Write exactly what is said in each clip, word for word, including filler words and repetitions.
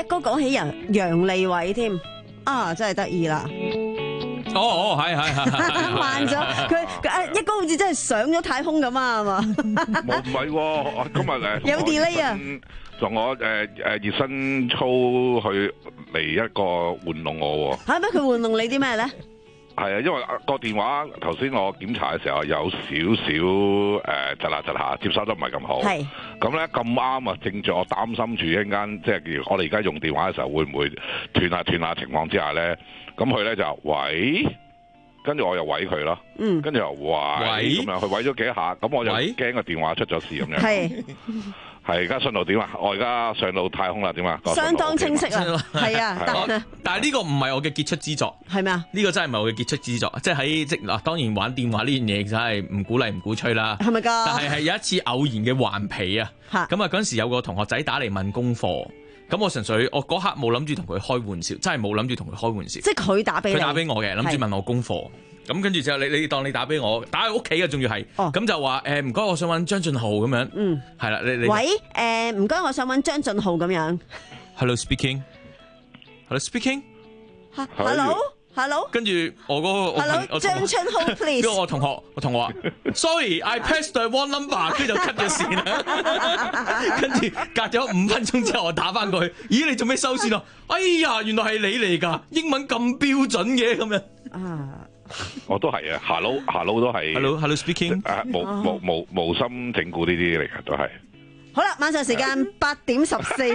哥講起楊楊利偉添，啊真係得意啦！ 哦哦，係係係慢咗，佢佢啊一哥好似真係上咗太空咁啊，係嘛？ 冇唔係喎，今日誒有 delay 啊！ 同我誒誒熱身操去嚟一個玩弄我喎。 係咩？佢玩弄你啲咩咧？ 係啊，因為個電話頭先我檢查嘅時候有少少誒窒下窒下，接收得唔係咁好。 係。 咁咧咁啱啊，正在我擔心住一陣間，即係我哋而家用電話嘅時候會唔會斷下斷下情況之下咧，咁佢咧就喂，跟住我又喂佢咯。嗯。跟住又喂咁樣，佢喂咗幾下，咁我就驚個電話出咗事咁樣。係。係而家信號點啊？我而家上到太空啦，點啊？ 相當清晰啊，係啊， 但但係呢個唔係我嘅傑出之作， 係咩啊？ 呢個真係唔係我嘅傑出之作，即係喺即嗱，當然玩電話呢樣嘢真係唔鼓勵唔鼓吹啦， 係咪㗎？ 但係係有一次偶然嘅頑皮啊，咁啊嗰陣時有個同學仔打嚟問功課，咁我純粹我嗰刻冇諗住同佢開玩笑，真係冇諗住同佢開玩笑， 即係佢打俾你， 佢打俾我嘅，諗住問我功課。咁跟住之後，你你當你打俾我，打去屋企嘅，仲要係，咁、哦、就話誒唔該，我想揾張俊浩咁樣，嗯，係啦，你你喂誒唔該，我想揾張俊浩咁樣。 Hello speaking，Hello speaking，Hello Hello， 跟住我嗰個 Hello 張俊浩 please， 跟住我同學我同學話 ，sorry，I pressed the wrong number， 跟住就 cut 咗線啦。跟住隔咗五分鐘之後，我打翻過去，咦你做咩收線啊？哎呀，原來係你嚟㗎，英文咁標準嘅咁樣。啊。 我都係啊 ，hello hello 都係 ，hello hello speaking， 誒無無無無心整蠱呢啲嚟嘅都係。 好啦，晚上時間八點十四分，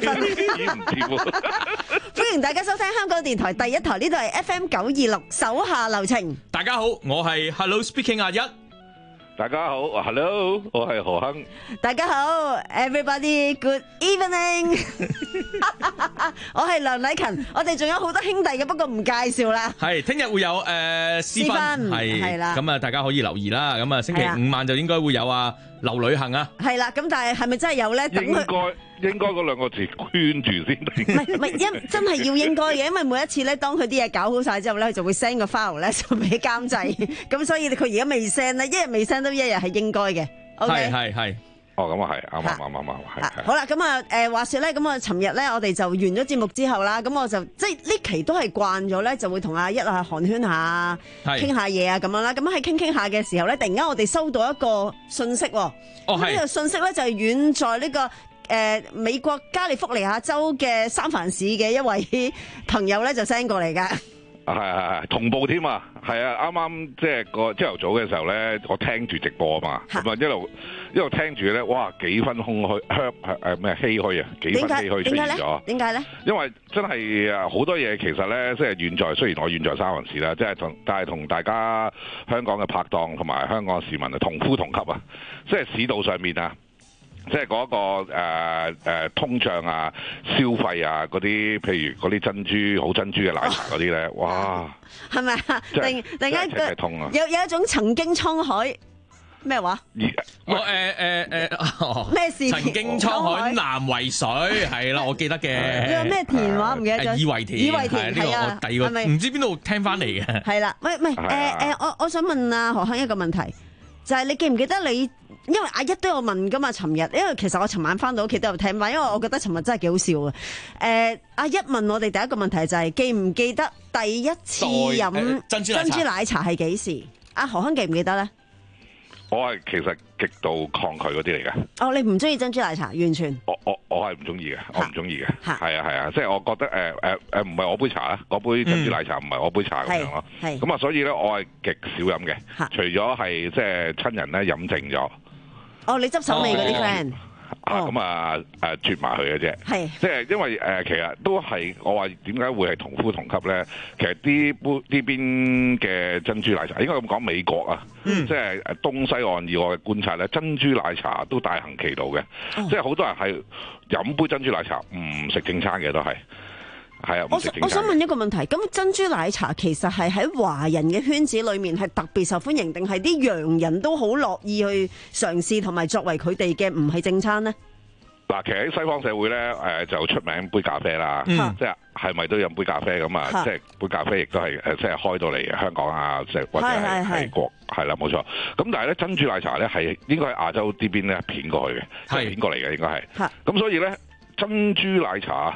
歡迎大家收聽香港電台第一台，呢度係 F M 九二六手下留情。 大家好，我係 hello speaking 阿一。 大家好 ，hello， 我係何亨。 大家好 ，everybody，good evening 。我係梁禮勤，我哋仲有好多兄弟嘅，不過唔介紹啦。 係，聽日會有誒私分，係係啦，咁啊大家可以留意啦。咁啊星期五晚就應該會有啊劉旅行啊。係啦，咁但係係咪真係有咧？ 應該應該嗰兩個字圈住先。 唔係唔係，因真係要應該嘅，因為每一次咧，當佢啲嘢搞好晒之後咧，佢就會 send 個 file 咧就俾監製，咁所以佢而家未 send 咧，一日未 send 都一日係應該嘅。 係係係。 哦，咁啊係，啱啱啱啱啱，係。 好啦，咁啊，誒，話說咧，咁啊，尋日咧，我哋就完咗節目之後啦，咁我就即係呢期都係慣咗咧，就會同阿一啊寒暄下，傾下嘢啊，咁樣啦。咁喺傾傾下嘅時候咧，突然間我哋收到一個信息，哦，呢個信息咧就係遠在呢個誒美國加利福尼亞州嘅三藩市嘅一位朋友咧就 send 過嚟噶。 係係係同步添啊！係啊，啱啱即係個朝頭早嘅時候咧，我聽住直播啊嘛，咁啊一路一路聽住咧，哇幾分空虛，香誒咩唏噓啊，幾分唏噓出現咗。點解咧？因為真係啊好多嘢其實咧，即係遠在雖然我遠在三藩市啦，即係同但係同大家香港嘅拍檔同埋香港嘅市民啊同呼同級啊，即係市道上面啊。即係嗰、那個誒誒、呃呃、通脹啊、消費啊嗰啲，譬如嗰啲珍珠好珍珠嘅奶茶嗰啲咧，哇！係咪啊？突然突然間有有一種曾經滄海咩話？ 我誒誒誒咩事？ 曾經滄海難為水係啦，我記得嘅。 你話咩田話唔記得咗？ 以為田， 以為田係啊， 我第二個唔知邊度聽翻嚟嘅。係啦， 喂喂誒誒，我我想問啊何亨一個問題，就係、是、你記唔記得你？因為阿一都有問噶嘛，尋日，因為其實我尋晚翻到屋企都有聽翻，因為我覺得尋日真係幾好笑嘅。誒、呃，阿一問我哋第一個問題就係、是、記唔記得第一次飲珍珠奶茶係幾時？阿何亨記唔記得咧？ 我係其實極度抗拒嗰啲嚟嘅。 哦，你唔中意珍珠奶茶，完全。 我我我係唔中意嘅，我唔中意嘅。係啊係啊，即係我覺得誒誒誒唔係我杯茶啊，嗰杯珍珠奶茶唔係我杯茶咁樣咯。係。咁啊，所以咧我係極少飲嘅，除咗係即係親人咧飲剩咗。哦，你執手尾嗰啲 friend 啊，咁啊誒啜埋佢嘅啫，係即係因為誒、呃、其實都係我話點解會係同呼同級咧？其實啲杯呢邊嘅珍珠奶茶應該咁講，美國啊，嗯、即係誒東西岸以外嘅觀察咧，珍珠奶茶都大行其道嘅，哦、即係好多人係飲杯珍珠奶茶唔食正餐嘅都係。係啊，我我想問一個問題，咁珍珠奶茶其實係喺華人嘅圈子裏面係特別受歡迎，定係啲洋人都好樂意去嘗試，同埋作為佢哋嘅唔係正餐呢？ 嗱，其實喺西方社會咧，誒就出名杯咖啡啦，嗯、即係係咪都飲杯咖啡咁啊？即係杯咖啡亦都係誒，即係開到嚟香港啊，即係或者係喺國係啦，冇錯。咁但係咧珍珠奶茶咧係應該喺亞洲呢邊咧片過去嘅，係片過嚟嘅應該係。咁所以咧珍珠奶茶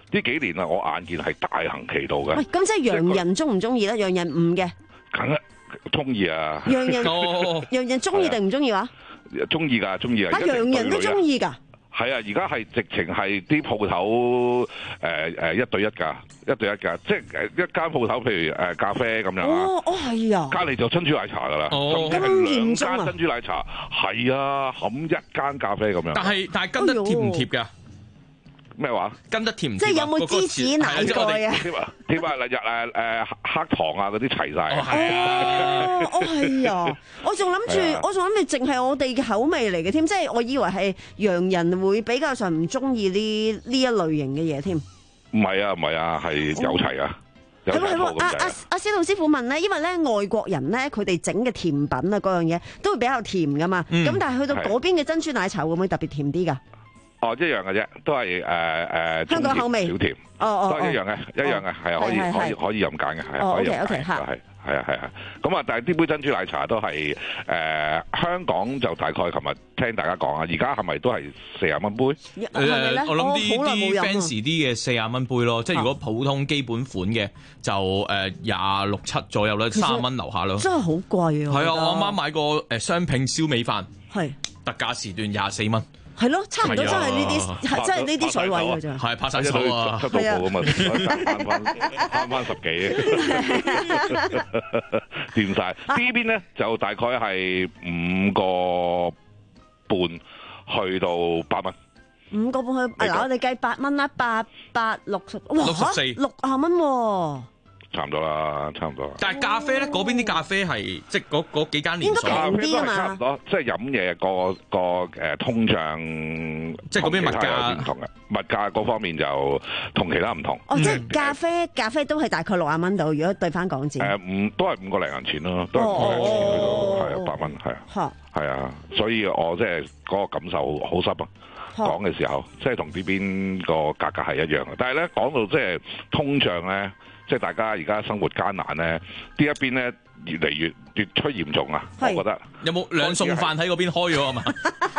呢幾年啊，我眼見係大行其道嘅。 喂，咁即係洋人中唔中意咧？洋人唔嘅， 梗係中意啊！ 洋人洋人中意定唔中意話？ 中意㗎，中意啊！ 啊，洋人都中意㗎。 係啊，而家係直情係啲鋪頭誒誒一對一㗎，一對一㗎，即係誒一間鋪頭，譬如誒咖啡咁樣啊。 哦哦，係啊。 隔離就珍珠奶茶㗎啦， 哦， 甚至係兩間珍珠奶茶，係啊，冚一間咖啡咁樣。 但係但係跟得貼唔貼㗎？ 咩話？ 跟得貼唔貼？ 即係有冇芝士奶蓋啊？ 貼啊貼啊！日誒誒黑糖啊嗰啲齊晒。 哦係啊！ 哦係啊！我仲諗住，我仲諗住淨係我哋嘅口味嚟嘅添，即係我以為係洋人會比較上唔中意呢呢一類型嘅嘢添。 唔係啊唔係啊，係有齊啊！ 係喎係喎，阿阿阿司徒師傅問咧，因為咧外國人咧佢哋整嘅甜品啊嗰樣嘢都會比較甜噶嘛，咁但係去到嗰邊嘅珍珠奶茶會唔會特別甜啲㗎？ 哦，一樣嘅啫，都係誒誒香港口味小甜， 哦哦， 都係一樣嘅，一樣嘅，係啊，可以可以可以任揀嘅，係可以任揀嘅，係係啊係啊。咁啊，但係呢杯珍珠奶茶都係誒香港就大概琴日聽大家講啊，而家係咪都係四十蚊杯？誒， 我諗啲啲 fancy 啲嘅四十蚊杯咯，即係如果普通基本款嘅就誒廿六七左右啦，三十蚊樓下咯。 真係好貴啊！ 係啊，我啱啱買個誒雙拼燒味飯， 係特價時段廿四蚊。 係咯，差唔多真係呢啲，係真係呢啲水位㗎咋。係拍晒手啊， 七到步咁啊，慳翻慳翻十幾，掂晒。呢邊咧就大概係五個半去到八蚊。 五個半去，嗱我哋計八蚊啦，八八六十，哇六十四六啊蚊喎。 差唔多啦，差唔多。 但係咖啡咧，嗰邊啲咖啡係即係嗰嗰幾間連鎖， 應該平啲啊嘛。 差唔多，即係飲嘢個個誒通脹， 即係嗰邊物價唔同嘅，物價嗰方面就同其他唔同。 哦，即係咖啡，咖啡都係大概六啊蚊度，如果對翻港紙。 誒，五都係五個零銀錢咯，都係五個零銀錢去到係啊八蚊，係啊，係啊，所以我即係嗰個感受好深啊。講嘅時候，即係同呢邊個價格係一樣嘅，但係咧講到即係通脹咧。即係大家而家生活艱難咧，呢一邊咧越嚟越越趨嚴重啊！我覺得有冇兩餸飯喺嗰邊開咗啊嘛？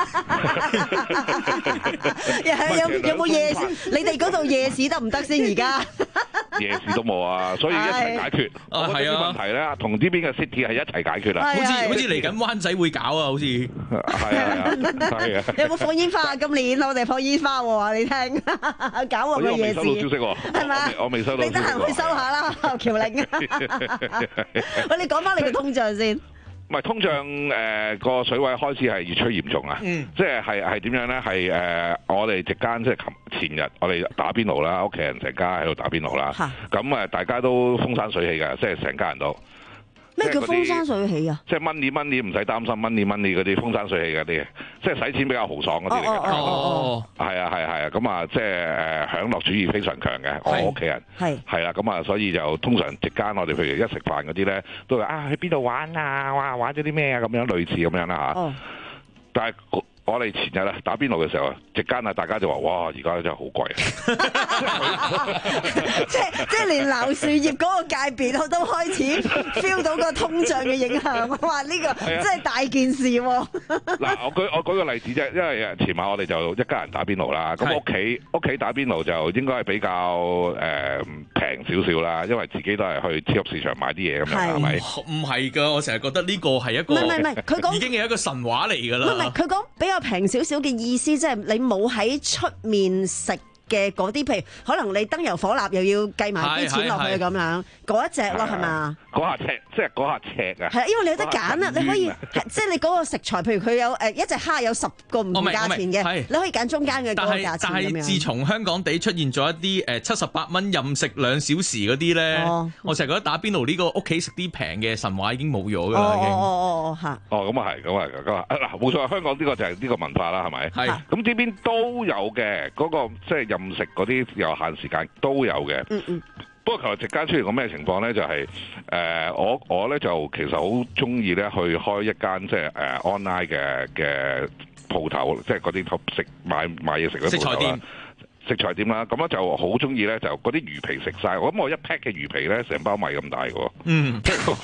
有有冇夜市？你哋嗰度夜市得唔得先？而家夜市都冇啊，所以一齊解決。 啊，係啊！ 問題咧，同呢邊嘅 city 係一齊解決啦。 好似好似嚟緊灣仔會搞啊，好似係啊係啊！ 有冇放煙花啊？今年我哋放煙花喎，話你聽，搞我嘅夜市。 我未收到消息喎， 係咪？ 我未收到。 你得閒去收下啦，喬玲。喂，你講翻你嘅通脹先。 唔係通脹誒個、呃、水位開始係越趨嚴重啊！嗯、即係係係點樣咧？係誒、呃、我哋席間即係琴前日我哋打邊爐啦，屋企人成家喺度打邊爐啦。咁誒哈大家都風生水起㗎，即係成家人都。 咩叫風生水起啊？ 即係 money money 唔使擔心 money money 嗰啲風生水起嗰啲，即係使錢比較豪爽嗰啲嚟嘅。 哦， 係啊係係啊，咁啊即係誒享樂主義非常強嘅，我屋企人係係啦，咁啊所以就通常席間我哋譬如一食飯嗰啲咧，都會啊去邊度玩啊，哇玩咗啲咩啊咁樣類似咁樣啦嚇。哦、但係我哋前日啊打邊爐嘅時候，席間啊大家就話：哇！而家真係好貴啊！ 即係即係連柳樹葉嗰個界別我都開始 feel 到個通脹嘅影響。我話呢個真係大件事喎、啊。 嗱，我舉我舉個例子啫，因為前晚我哋就一家人打邊爐啦。咁屋企屋企打邊爐就應該係比較誒平少少啦，因為自己都係去超級市場買啲嘢咁樣，係咪？唔係㗎，我成日覺得呢個係一個唔係唔係佢講已經係一個神話嚟㗎啦。 唔係佢講比較平少少嘅意思，即係你冇喺出面食嘅嗰啲，譬如可能你燈油火蠟又要計埋啲錢落去咁樣，嗰一隻咯係嘛？ 嗰下尺，即係嗰下尺啊！ 係啊，因為你有得揀啊，你可以即係你嗰個食材，譬如佢有誒一隻蝦有十個唔同價錢嘅，你可以揀中間嘅嗰個價錢咁樣。 但係自從香港地出現咗一啲誒七十八蚊任食兩小時嗰啲咧，我成日覺得打邊爐呢個屋企食啲平嘅神話已經冇咗㗎啦，已經。哦哦哦嚇！哦咁啊係，咁啊咁啊嗱冇錯，香港呢個就係呢個文化啦，係咪？係。咁呢邊都有嘅，嗰個即係任食嗰啲有限時間都有嘅。嗯嗯。不過，琴日席間出現個咩情況咧？就係、是、誒、呃，我我咧就其實好中意咧去開一間即係誒 online 嘅嘅鋪頭，即係嗰啲食買買嘢食嗰啲鋪頭啦。 食材店啦，咁咧就好中意咧，就嗰啲魚皮食晒。我諗我一 pack 嘅魚皮咧，成包米咁大嘅喎。 嗯。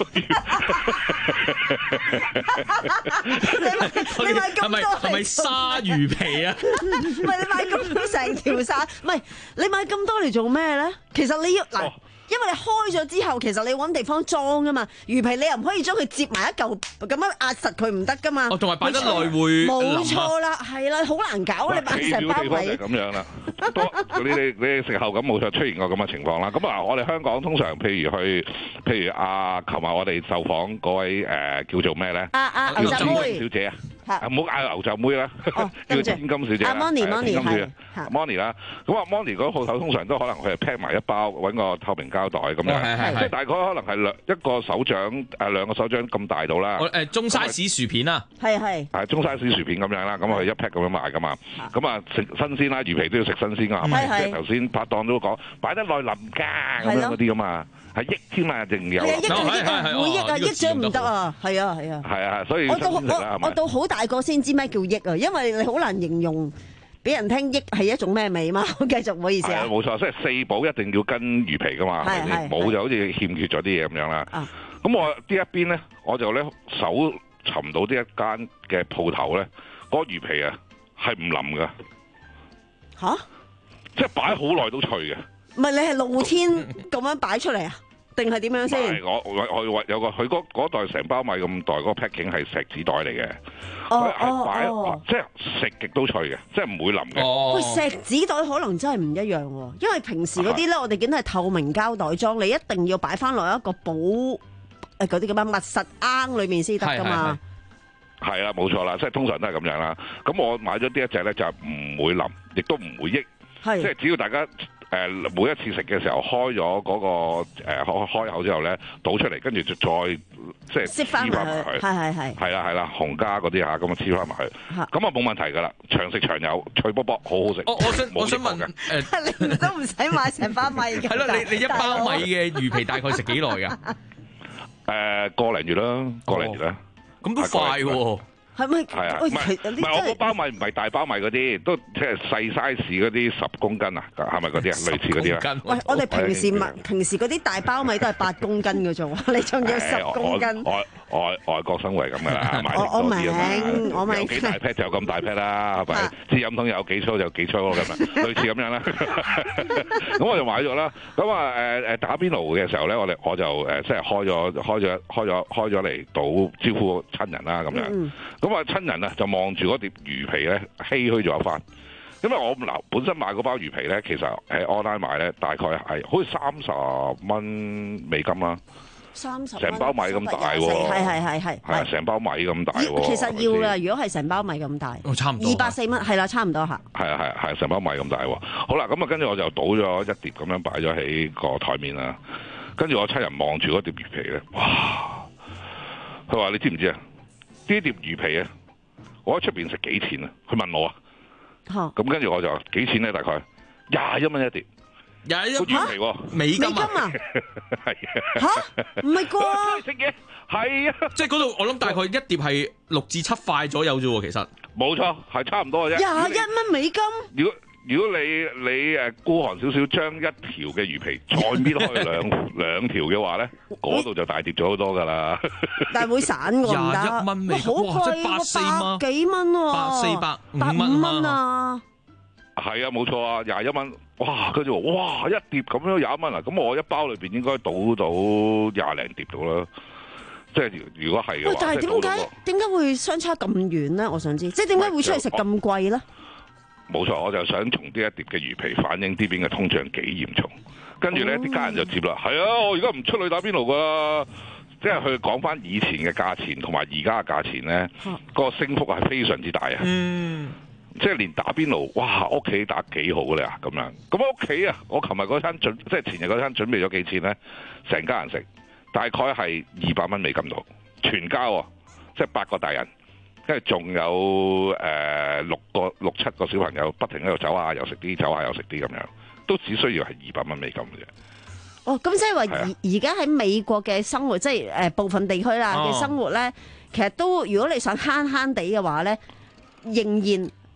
你買咁多係咪鯊魚皮啊？ 唔係你買咁多成條鯊，唔係你買咁多嚟做咩咧？其實你要嗱。哦，因為你開咗之後，其實你揾地方裝噶嘛，魚皮你又唔可以將佢接埋一嚿咁樣壓實佢唔得噶嘛。 哦，同埋擺得耐會冇錯啦，係啦，好難搞，你擺成包米。 咁樣啦，多你哋你哋食後感冇錯出現過咁嘅情況啦。咁啊，我哋香港通常譬如去，譬如啊，琴日我哋受訪嗰位誒叫做咩咧？ 啊啊牛雜妹小姐啊，唔好嗌牛雜妹啦，叫千金小姐。 阿 Moni，Moni 係 Moni 啦。咁啊 Moni 嗰鋪頭通常都可能佢係 pack 埋一包，揾個透明膠袋咁樣，即係大概可能係兩一個手掌誒兩個手掌咁大到啦。 誒中 size 薯片啊， 係係係中 size 薯片咁樣啦，咁佢一 pack 咁樣賣噶嘛。咁啊食新鮮啦，魚皮都要食新鮮噶，係咪？即係頭先拍檔都講擺得耐腍㗎咁樣嗰啲噶嘛，係益添啊，仲有。 係啊，益啊，會益啊，益咗唔得啊，係啊係啊。 係啊，所以我到我我到好大個先知咩叫益啊，因為你好難形容。俾人聽益係一種咩味嘛？繼續唔好意思啊。 冇錯，即係四寶一定要跟魚皮噶嘛，冇就好似欠缺咗啲嘢咁樣啦。咁、啊、我呢一邊咧，我就咧搜尋到呢一間嘅鋪頭咧，嗰、嗰個魚皮啊係唔腍噶。吓？即係擺好耐都脆嘅。唔係你係露天咁樣擺出嚟啊？定係點樣先？我我我有個佢嗰嗰袋成包米咁大，嗰、嗰個 packing 係錫紙袋嚟嘅。哦哦哦，即係食極都脆嘅，即係唔會腍嘅。哦、喂，錫紙袋可能真係唔一樣喎，因為平時嗰啲咧，我哋見到係透明膠袋裝，你一定要擺翻落一個保誒嗰啲咁樣密實罌裏面先得噶嘛。係啦，冇錯啦，即係通常都係咁樣啦。咁我買咗呢一隻咧，就係唔會腍，亦都唔會益。係，即係只要大家。誒每一次食嘅時候開咗嗰個誒開開口之後咧，倒出嚟，跟住就再即係黐翻埋佢，係係係，係啦係啦，紅加嗰啲嚇，咁啊黐翻埋去，咁啊冇問題噶啦，長食長有，脆卜卜，好好食。我我想我想問誒，你都唔使買成包米嘅，係咯，你你一包米嘅魚皮大概食幾耐㗎？誒個零月啦，個零月啦，咁都快喎。係咪？係啊，唔係唔係我嗰包米唔係大包米嗰啲，都即係細 size 嗰啲十公斤啊，係咪嗰啲啊？類似嗰啲啊？喂，我哋平時咪平時嗰啲大包米都係八公斤嘅啫，你仲要十公斤？外外外國生活係咁噶啦，買多啲啊嘛。我明，有幾大 pack 就有咁大 pack 啦，係咪？支飲筒有幾粗就幾粗咯，咁啊，類似咁樣啦。咁我就買咗啦。咁啊誒誒打邊爐嘅時候咧，我哋我就誒即係開咗開咗開咗開咗嚟倒招呼親人啦，咁樣。咁啊親人啊就望住嗰碟魚皮咧，唏噓咗一番。因為我嗱本身買嗰包魚皮咧，其實喺 online 買咧，大概係好似三十蚊美金啦。三十成包米咁大喎，係係係係，係成包米咁大喎。其實要啦，如果係成包米咁大，哦差唔多，二百四蚊，係啦，差唔多嚇。係啊係係，成包米咁大喎。好啦，咁啊跟住我就倒咗一碟咁樣擺咗喺個台面啦。跟住我親人望住嗰碟魚皮咧，哇！佢話你知唔知啊？呢碟魚皮啊，我喺出邊食幾錢啊？佢問我啊。咁跟住我就幾錢咧？大概廿一蚊一碟。廿一蚊魚皮喎，美金啊！係啊！嚇，唔係啩？食嘢係啊！即係嗰度，我諗大概一碟係六至七塊左右啫喎，其實冇錯，係差唔多嘅啫。廿一蚊美金。如果如果你你誒孤寒少少，將一條嘅魚皮再搣開兩兩條嘅話咧，嗰度就大碟咗好多㗎啦。但係會散㗎，唔得。廿一蚊美金，哇！即係百四蚊，幾蚊喎？百四百五蚊啊！係啊，冇錯啊，廿一蚊。哇！跟住話，哇！一碟咁樣廿一蚊啊！咁我一包裏邊應該倒到廿零碟到啦。即係如果係嘅話，但係點解點解會相差咁遠咧？我想知，即係點解會出嚟食咁貴咧？冇錯，我就想從呢一碟嘅魚皮反映呢邊嘅通脹幾嚴重。跟住咧，啲、哦、家人就接啦。係啊，我而家唔出去打邊爐噶啦。即係佢講翻以前嘅價錢同埋而家嘅價錢咧，個升幅係非常之大啊。嗯。即係連打邊爐，哇！屋企打幾好咧咁樣。咁屋企啊，我琴日嗰餐準，即係前日嗰餐準備咗幾錢咧？成家人食，大概係二百蚊美金度，全家喎，即係八個大人，跟住仲有誒、呃、六個六七個小朋友，不停喺度走下又食啲，走下又食啲咁樣，都只需要係二百蚊美金嘅啫。哦，咁即係話而而家喺美國嘅生活，即係誒部分地區啦嘅生活咧，哦、其實都如果你想慳慳地嘅話咧，仍然。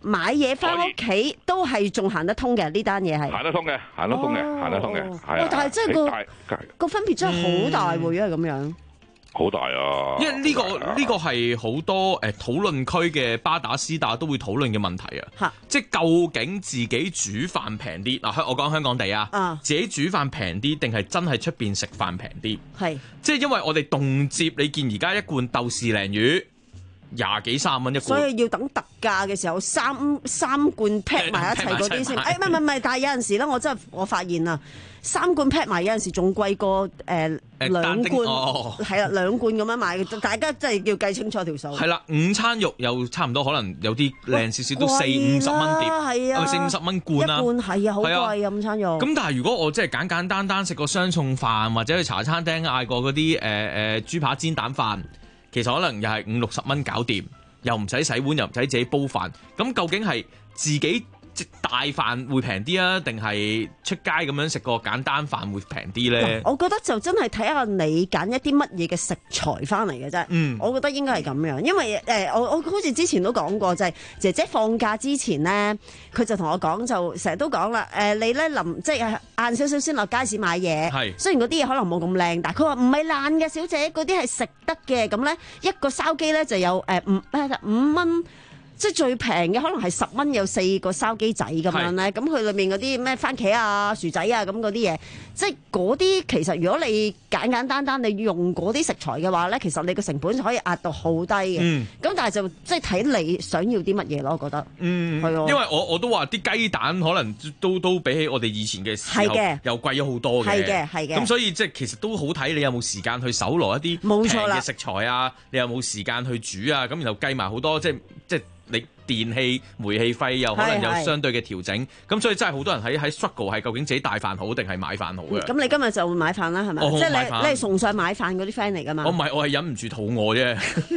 買嘢翻屋企都係仲行得通嘅，呢單嘢係行得通嘅，行得通嘅，行、哦、得通嘅，係啊！ 但係真係個個分別真係好大喎，因為咁樣。 好大啊！ 因為呢、這個呢、這個係好多誒討論區嘅巴打絲打都會討論嘅問題啊！即係究竟自己煮飯平啲嗱，我講香港地啊，啊自己煮飯平啲定係真係出邊食飯平啲？係即係因為我哋動輒你見而家一罐豆豉鯪魚廿幾三蚊一罐， 所以要等特價嘅時候三三罐劈埋一齊嗰啲先。誒唔係唔係，但係有陣時咧，我真係我發現啊。三罐 pack 埋有陣時仲貴過誒、呃、兩罐，係啦、哦、兩罐咁樣買，大家真係要計清楚條數。 係啦，午餐肉又差唔多，可能有啲靚少少都四五十蚊碟，係啊，四五十蚊罐啦，一罐係啊，好貴啊午餐肉。咁但係如果我即係簡簡單單食個雙餸飯，或者去茶餐廳嗌過嗰啲誒誒豬扒煎蛋飯，其實可能又係五六十蚊搞掂，又唔使洗碗，又唔使自己煲飯。咁究竟係自己即大飯會平啲啊，定係出街咁樣食個簡單飯會平啲咧？ 我覺得就真係睇下你揀一啲乜嘢嘅食材翻嚟嘅啫。嗯，我覺得應該係咁樣，因為誒、呃、我我好似之前都講過，就係、是、姐姐放假之前咧，佢就同我講，就成日都講啦。誒、呃，你咧臨即係晏少少先落街市買嘢，係雖然嗰啲嘢可能冇咁靚，但係佢話唔係爛嘅，小姐嗰啲係食得嘅。咁咧一個燒雞咧就有誒五五蚊。即係最平嘅，可能係十蚊有四個燒雞仔咁樣咧。咁佢裏面嗰啲咩番茄啊、薯仔啊咁嗰啲嘢，即係嗰啲其實如果你簡簡單單你用嗰啲食材嘅話咧，其實你個成本就可以壓到好低嘅。咁、嗯、但係就即係睇你想要啲乜嘢咯，我覺得。嗯，係啊。因為我我都話啲雞蛋可能都都比起我哋以前嘅時候又貴咗好多嘅。係嘅，係嘅。咁所以即係其實都好睇你有冇時間去搜羅一啲平嘅食材啊，你有冇時間去煮啊？咁然後計埋好多即係即係。你電器、煤氣費又可能有相對嘅調整，咁所以真係好多人喺喺 struggle 係究竟自己帶飯好定係買飯好嘅。咁、嗯、你今日就會買飯啦，係咪？即係你你係崇尚買飯嗰啲 friend 嚟㗎嘛？我唔係，我係忍唔住肚餓啫。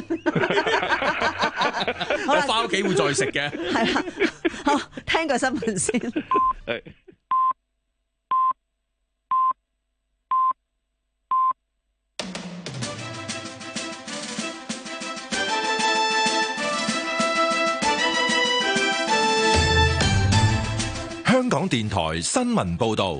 我翻屋企會再食嘅。係啦，好，聽個新聞先。 香港電台新聞報道，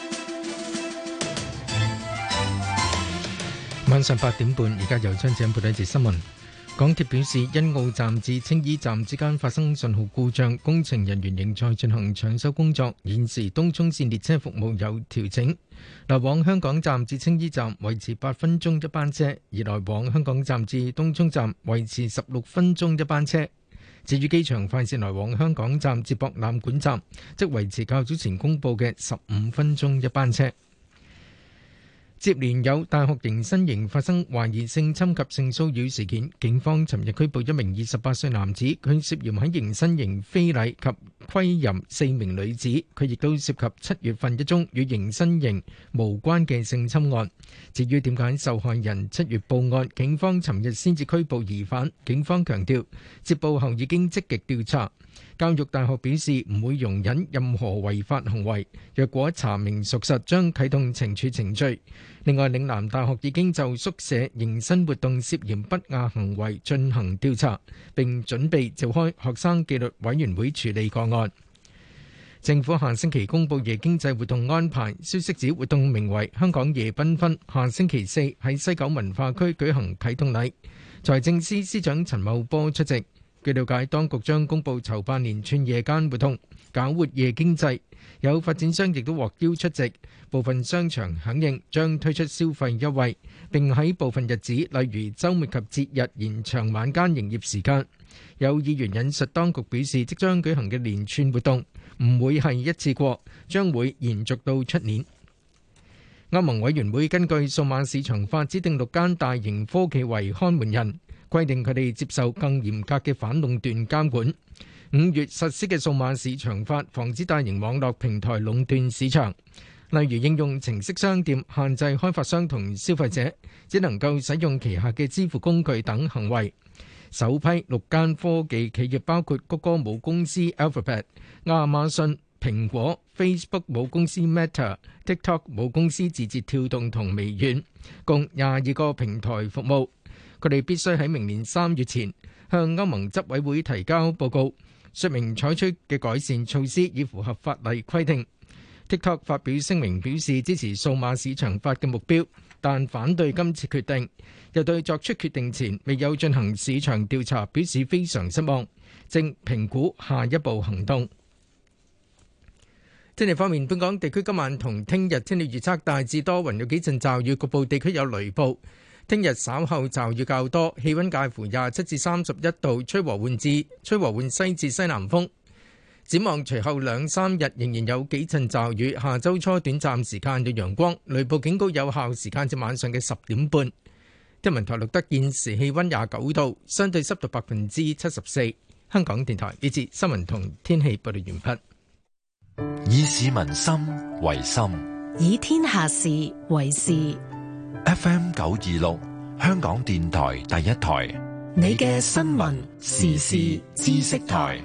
晚上八點半，而家由張子欣報道一節新聞。港鐵表示，欣澳站至青衣站之間發生信號故障，工程人員仍在進行搶修工作。現時東涌綫列車服務有調整，來往香港站至青衣站維持八分鐘一班車，而來往香港站至東涌站維持十六分鐘一班車。至於機場快線來往香港站至博覽館站，即維持較早前公佈嘅十五分鐘一班車。接連有大學迎新營發生懷疑性侵及性騷擾事件，警方尋日拘捕一名二十八歲男子，佢涉嫌喺迎新營非禮及窺淫四名女子，佢亦都涉及七月份一宗與迎新營無關嘅性侵案。至於點解受害人七月報案，警方尋日先至拘捕疑犯，警方強調接報後已經積極調查。教育大學表示唔會容忍任何違法行為，若果查明屬實，將啟動懲處程序。另外，嶺南大學已經就宿舍迎新活動涉嫌不雅行為進行調查，並準備召開學生紀律委員會處理個案。政府下星期公布夜經濟活動安排，消息指活動名為香港夜繽紛，下星期四喺西九文化區舉行啟動禮，財政司司長陳茂波出席。據了解，當局將公布籌辦連串夜間活動，搞活夜經濟。有發展商亦都獲邀出席，部分商場響應，將推出消費優惠，並喺部分日子，例如週末及節日延長晚間營業時間。有議員引述當局表示，即將舉行嘅連串活動唔會係一次過，將會延續到出年。歐盟委員會根據數碼市場法指定六間大型科技為看門人，規定佢哋接受更嚴格嘅反壟斷監管。五月實施嘅數碼市場法防止大型網絡平台壟斷市場，例如應用程式商店限制開發商同消費者只能夠使用旗下嘅支付工具等行為。首批六間科技企業包括谷歌母公司 Alphabet、亞馬遜、蘋果、Facebook 母公司 Meta、TikTok 母公司字節跳動同微軟，共廿二個平台服務。佢哋必須喺明年三月前向歐盟執委會提交報告， 說明採取嘅改善措施已符合法例規定。TikTok 發表聲明表示支持數碼市場法嘅目標，但反對今次決定，又對作出決定前未有進行市場調查表示非常失望，正評估下一步行動。天氣方面，本港地區今晚同聽日天氣預測大致多雲，有幾陣驟雨，局部地區有雷暴。聽日稍後驟雨較多，氣溫介乎廿七至三十一度，吹和緩至吹和緩西至西南風。展望隨後兩三日仍然有幾陣驟雨，下周初短暫時間有陽光，雷暴警告有效時間至晚上嘅十點半。天文台錄得現時氣溫廿九度，相對濕度百分之七十四。香港電台呢節新聞同天氣報道完畢。 以市民心為心， 以天下事為事。 F M 九二六，香港電台第一台， 你嘅新聞時事知識台。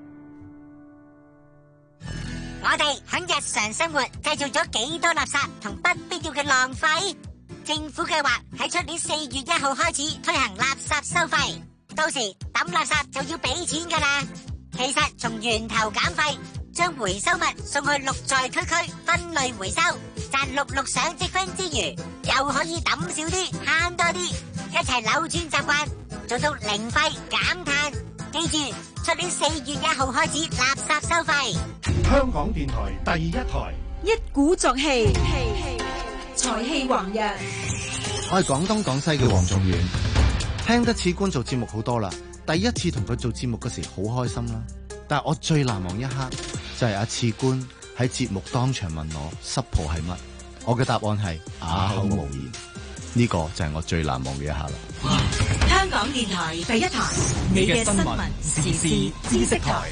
我哋喺日常生活製造咗幾多垃圾同不必要嘅浪費？政府計劃喺出年四月一號開始推行垃圾收費，到時抌垃圾就要俾錢噶啦。其實從源頭減廢，將回收物送去綠在區區分類回收，賺綠綠賞積分之餘，又可以抌少啲慳多啲，一齊扭轉習慣，做到零廢減碳。記住，出年四月一號開始垃圾收費。 香港電台第一台， 一鼓作氣，才氣橫溢。 我係廣東廣西嘅黃仲遠，聽得次官做節目好多啦，第一次同佢做節目嗰時好開心啦。但係我最難忘一刻就係阿次官喺節目當場問我濕婆係乜，我嘅答案係啞口無言。呢個就係我最難忘嘅一刻啦。 香港電台第一台，你嘅新聞時事知識台。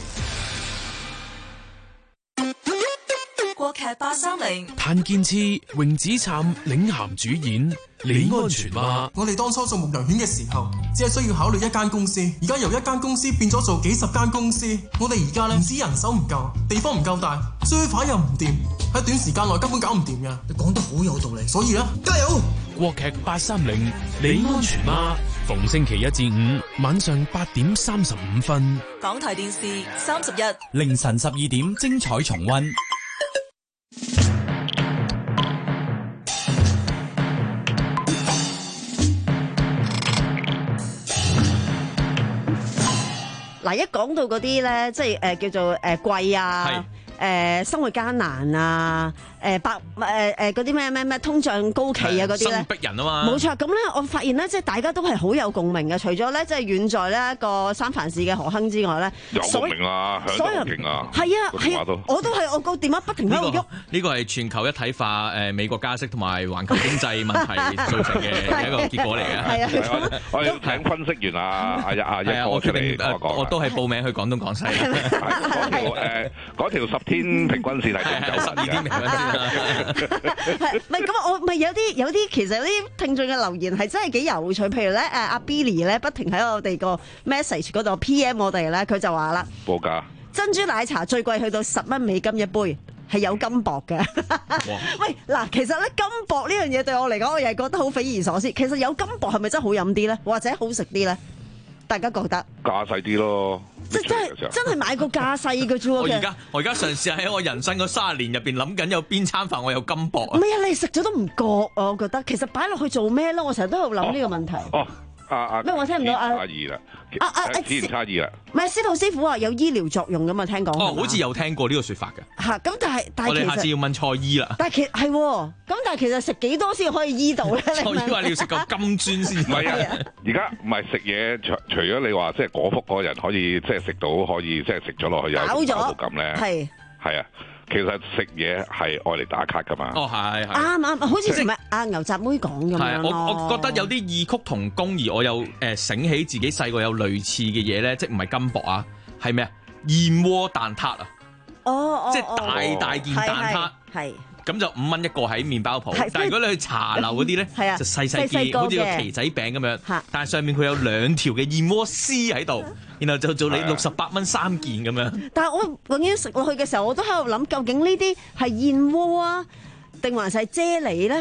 國劇八三零， 譚建次、榮子燦領銜主演。你安全嗎？ 我哋當初做牧羊犬嘅時候，只係需要考慮一間公司，而家由一間公司變咗做幾十間公司。我哋而家咧唔止人手唔夠，地方唔夠大，server又唔掂，喺短時間內根本搞唔掂嘅。你講得好有道理，所以咧加油！ 國劇八三零，你安全嗎？逢星期一至五晚上八點三十五分， 港台電視三十一， 凌晨十二點精彩重溫。 嗱，一講到嗰啲咧，即係誒、呃、叫做誒貴、呃、啊，誒、呃、生活艱難啊，誒百誒誒嗰啲咩咩咩通脹高企啊嗰啲咧， 生逼人啊嘛， 冇錯。咁咧，我發現咧，即係大家都係好有共鳴嘅。除咗咧，即係遠在呢一個三藩市嘅何亨之外咧， 有共鳴啊， 所有響得好勁啊， 係啊，係，我都係我個電話不停喺度喐。 呢個係全球一體化，誒美國加息同埋環球經濟問題造成嘅一個結果嚟嘅。係啊，我哋請分析員啊，阿阿一哥出嚟同我講。 我都係報名去廣東廣西。 嗰條誒嗰條十天平均線係點走？十二天平均線。 係，唔係咁我咪有啲有啲其實有啲聽眾嘅留言係真係幾有趣，譬如咧誒阿 Billy 咧不停喺我哋個 message 嗰度 P M 我哋咧，佢就話啦， 報價珍珠奶茶最貴去到十蚊美金一杯，係有金箔嘅。喂嗱，其實咧金箔呢樣嘢對我嚟講，我又係覺得好匪夷所思。其實有金箔係咪真係好飲啲咧，或者好食啲咧？大家覺得價細啲咯。 即真係真係買個價細嘅啫喎！ 我而家我而家嘗試喺我人生嗰三十年入邊諗緊有邊餐飯我有金箔啊！ 唔係啊，你食咗都唔覺啊！我覺得其實擺落去做咩咧？我成日都喺度諗呢個問題。 哦，啊啊咩？我聽唔到啊！ 差異啦，啊啊！自然差異啦。 唔係司徒師傅話有醫療作用噶嘛？聽講哦，好似有聽過呢個説法嘅。嚇！ 咁但係但係我哋下次要問蔡醫啦。 但係其係咁，但係其實食幾多先可以醫到咧？ 蔡醫話你要食夠金磚先。 唔係啊！而家唔係食嘢，除除咗你話即係果腹嗰個人可以即係食到可以即係食咗落去有飽咗咁咧。係係啊。其實食嘢係愛嚟打卡噶嘛？ 哦，係係啱啱，好似係咪阿牛雜妹講咁樣咯？ 我我覺得有啲異曲同工，而我又誒、呃、醒起自己細個有類似嘅嘢咧，即係唔係金箔啊？係咩啊？燕窩蛋撻啊！ 哦哦， 即係大大件蛋撻，係咁就五蚊一個喺麵包鋪。但係如果你去茶樓嗰啲咧，就細細件，好似個旗仔餅咁樣。但係上面佢有兩條嘅燕窩絲喺度。然後就做你六十八蚊三件咁樣， 但係我永遠食落去嘅時候，我都喺度諗，究竟呢啲係燕窩啊，定還是係啫喱咧？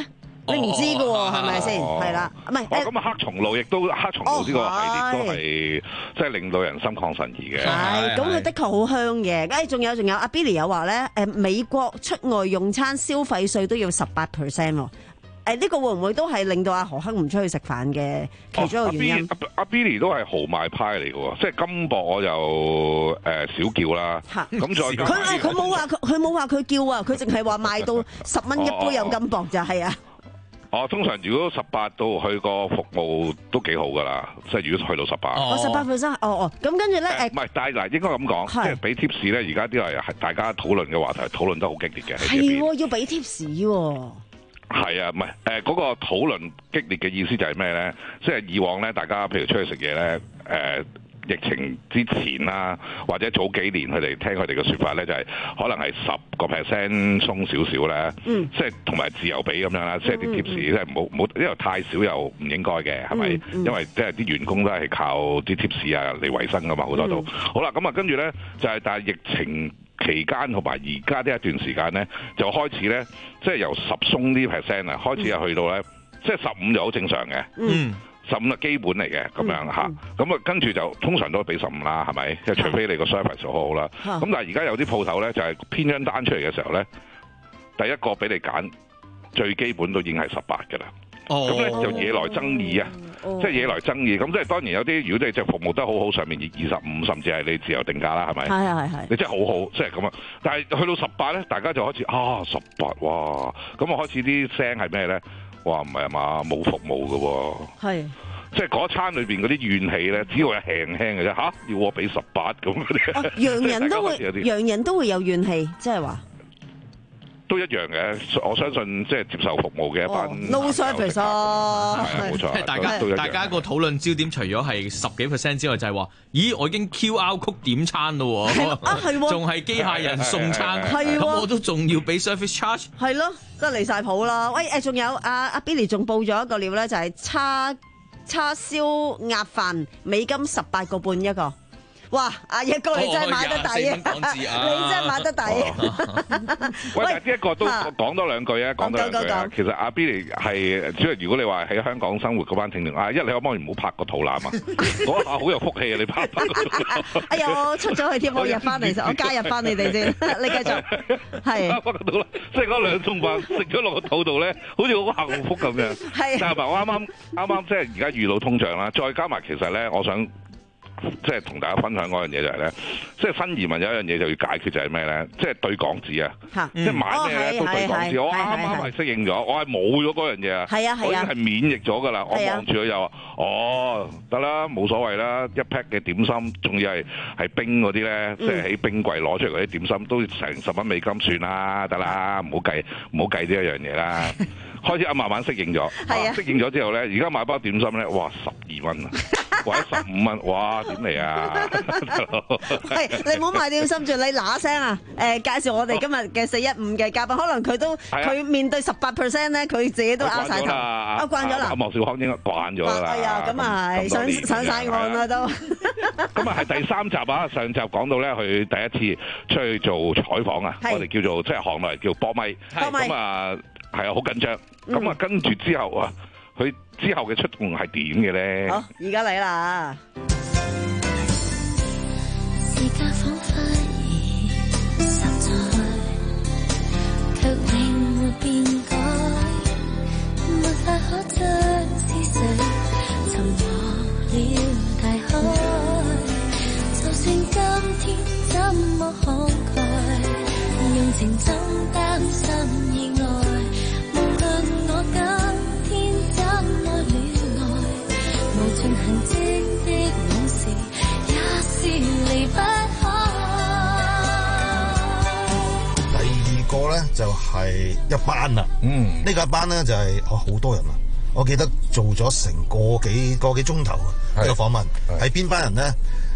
你唔知㗎喎，係咪先？係啦，唔係。 哦，咁啊黑松露亦都黑松露呢個系列都係即係令到人心曠神怡嘅。 係，咁佢的確好香嘅。誒，仲有仲有，阿 Billy 有話咧，誒美國出外用餐消費稅都要十八 percent 喎。誒呢個會唔會都係令到阿何克唔出去食飯嘅其中一個原因？ 阿、哦、阿 Billy 都係豪邁派嚟嘅喎，即係金箔我就誒、呃、少叫啦。咁再佢佢冇話佢佢冇話佢叫啊，佢淨係話賣到十蚊一杯有金箔就係啊。 哦，通常如果十八度，佢個服務都幾好噶啦，即係如果去到十八。 哦，十八 percent，哦哦，咁跟住咧誒， 唔係，但係嗱，應該咁講，即係俾 tips 咧，而家啲係係大家討論嘅話題，討論得好激烈嘅。 係喎，要俾 tips 喎。 係啊，唔係誒嗰個討論激烈嘅意思就係咩咧？即係以往咧，大家譬如出去食嘢咧，誒、呃、疫情之前啦，或者早幾年佢哋聽佢哋嘅説法咧，就係、是、可能係十個 percent 鬆少少咧，嗯、即係同埋自由俾咁樣啦，即係啲 tips 即係唔好唔好，因為太少又唔應該嘅，係咪？嗯嗯、因為即係啲員工都係靠啲 tips 啊嚟維生噶嘛，好多都。嗯、好啦，咁啊跟住咧就係、是、但係疫情期間同埋而家呢一段時間咧，就開始咧，即係由十鬆啲 percent 啊，開始又去到咧，即係十五就好正常嘅，嗯，十五係基本嚟嘅，咁樣嚇，咁啊跟住就通常都係俾十五啦，係咪？即係除非你個 service 好好啦，咁但係而家有啲鋪頭咧，就係編張單出嚟嘅時候咧，第一個俾你揀，最基本都已經係十八嘅啦。咁咧、oh. 就惹來爭議啊！Oh. 即係惹來爭議。咁即係當然有啲，如果你即係服務得好好，上面二十五甚至係你自由定價啦，係咪？係係係。你真係好好，即係咁啊！但係去到十八咧，大家就開始啊十八哇！咁啊開始啲聲係咩咧？哇唔係啊嘛，冇服務嘅喎。係。即係嗰餐裏邊嗰啲怨氣咧，只要係輕輕嘅啫嚇，要我俾十八咁嗰啲。 洋人都會，洋人都會有怨氣，即係話。 都一樣嘅，我相信即係接受服務嘅一班 no service 啊， 係冇錯。 大家大家個討論焦點除咗係十幾 percent 之外，就係話，咦，我已經 Q R code 點餐咯， 啊係喎， 仲係機械人送餐， 係咁我都仲要俾 service charge， 係咯，真係離曬譜啦。喂誒，仲有阿阿 Billy 仲報咗一個料咧，就係叉叉燒鴨飯，美金十八個半一個。哇！阿一哥你真係買得抵啊！你真係買得抵啊！ 喂，但係呢一個都講多兩句啊，講多兩句啊。其實阿 Billy 係，即係如果你話喺香港生活嗰班聽眾啊，一你可唔可以唔好拍個肚腩啊？嗰下好有福氣啊！你拍拍個肚腩。 哎呀，我出咗去添，我入翻嚟，我加入翻你哋先。你繼續係。 拍個肚腩，即係嗰兩餸飯食咗落個肚度咧，好似好幸福咁樣。係。但係埋我啱啱啱啱即係而家遇到通脹啦，再加埋其實咧，我想。即係同大家分享嗰樣嘢就係咧，即係新移民有一樣嘢就要解決就係咩咧？即係對港紙啊，即係買咩咧都對港紙。我啱啱係適應咗，我係冇咗嗰樣嘢啊，我已經係免疫咗㗎啦。我望住佢又話，哦得啦，冇所謂啦，一 pack 嘅點心，仲要係係冰嗰啲咧，即係喺冰櫃攞出嚟嗰啲點心，都成十蚊美金算啦，得啦，唔好計唔好計呢一樣嘢啦。開始啊，慢慢適應咗，適應咗之後咧，而家買包點心咧，哇十二蚊啊！或者十五蚊，哇點嚟啊？ 係你唔好買點心住，你嗱聲啊！誒介紹我哋今日嘅四一五嘅嘉賓，可能佢都佢面對十八 percent 咧，佢自己都拗晒頭，啊慣咗啦。阿莫少康應該慣咗啦。 係啊，咁啊係上上晒岸啦都。 咁啊係第三集啊，上集講到咧，佢第一次出去做採訪啊，我哋叫做即係行內叫波咪，咁啊係啊好緊張，咁啊跟住之後啊。佢之後嘅出動係點嘅咧？ 好，而家嚟啦！時間彷彿已實在，卻永沒變改，沒法可將思緒沉沒了大海。就算今天怎麼慷慨，用情怎擔心意外，無論我今進行跡的往事，也是離不開。 第二個咧就係、是、一班啦，嗯，呢、這個一班咧就係、是、哦好多人啊，我記得做咗成個幾個幾鐘頭啊呢個訪問，係邊班人咧？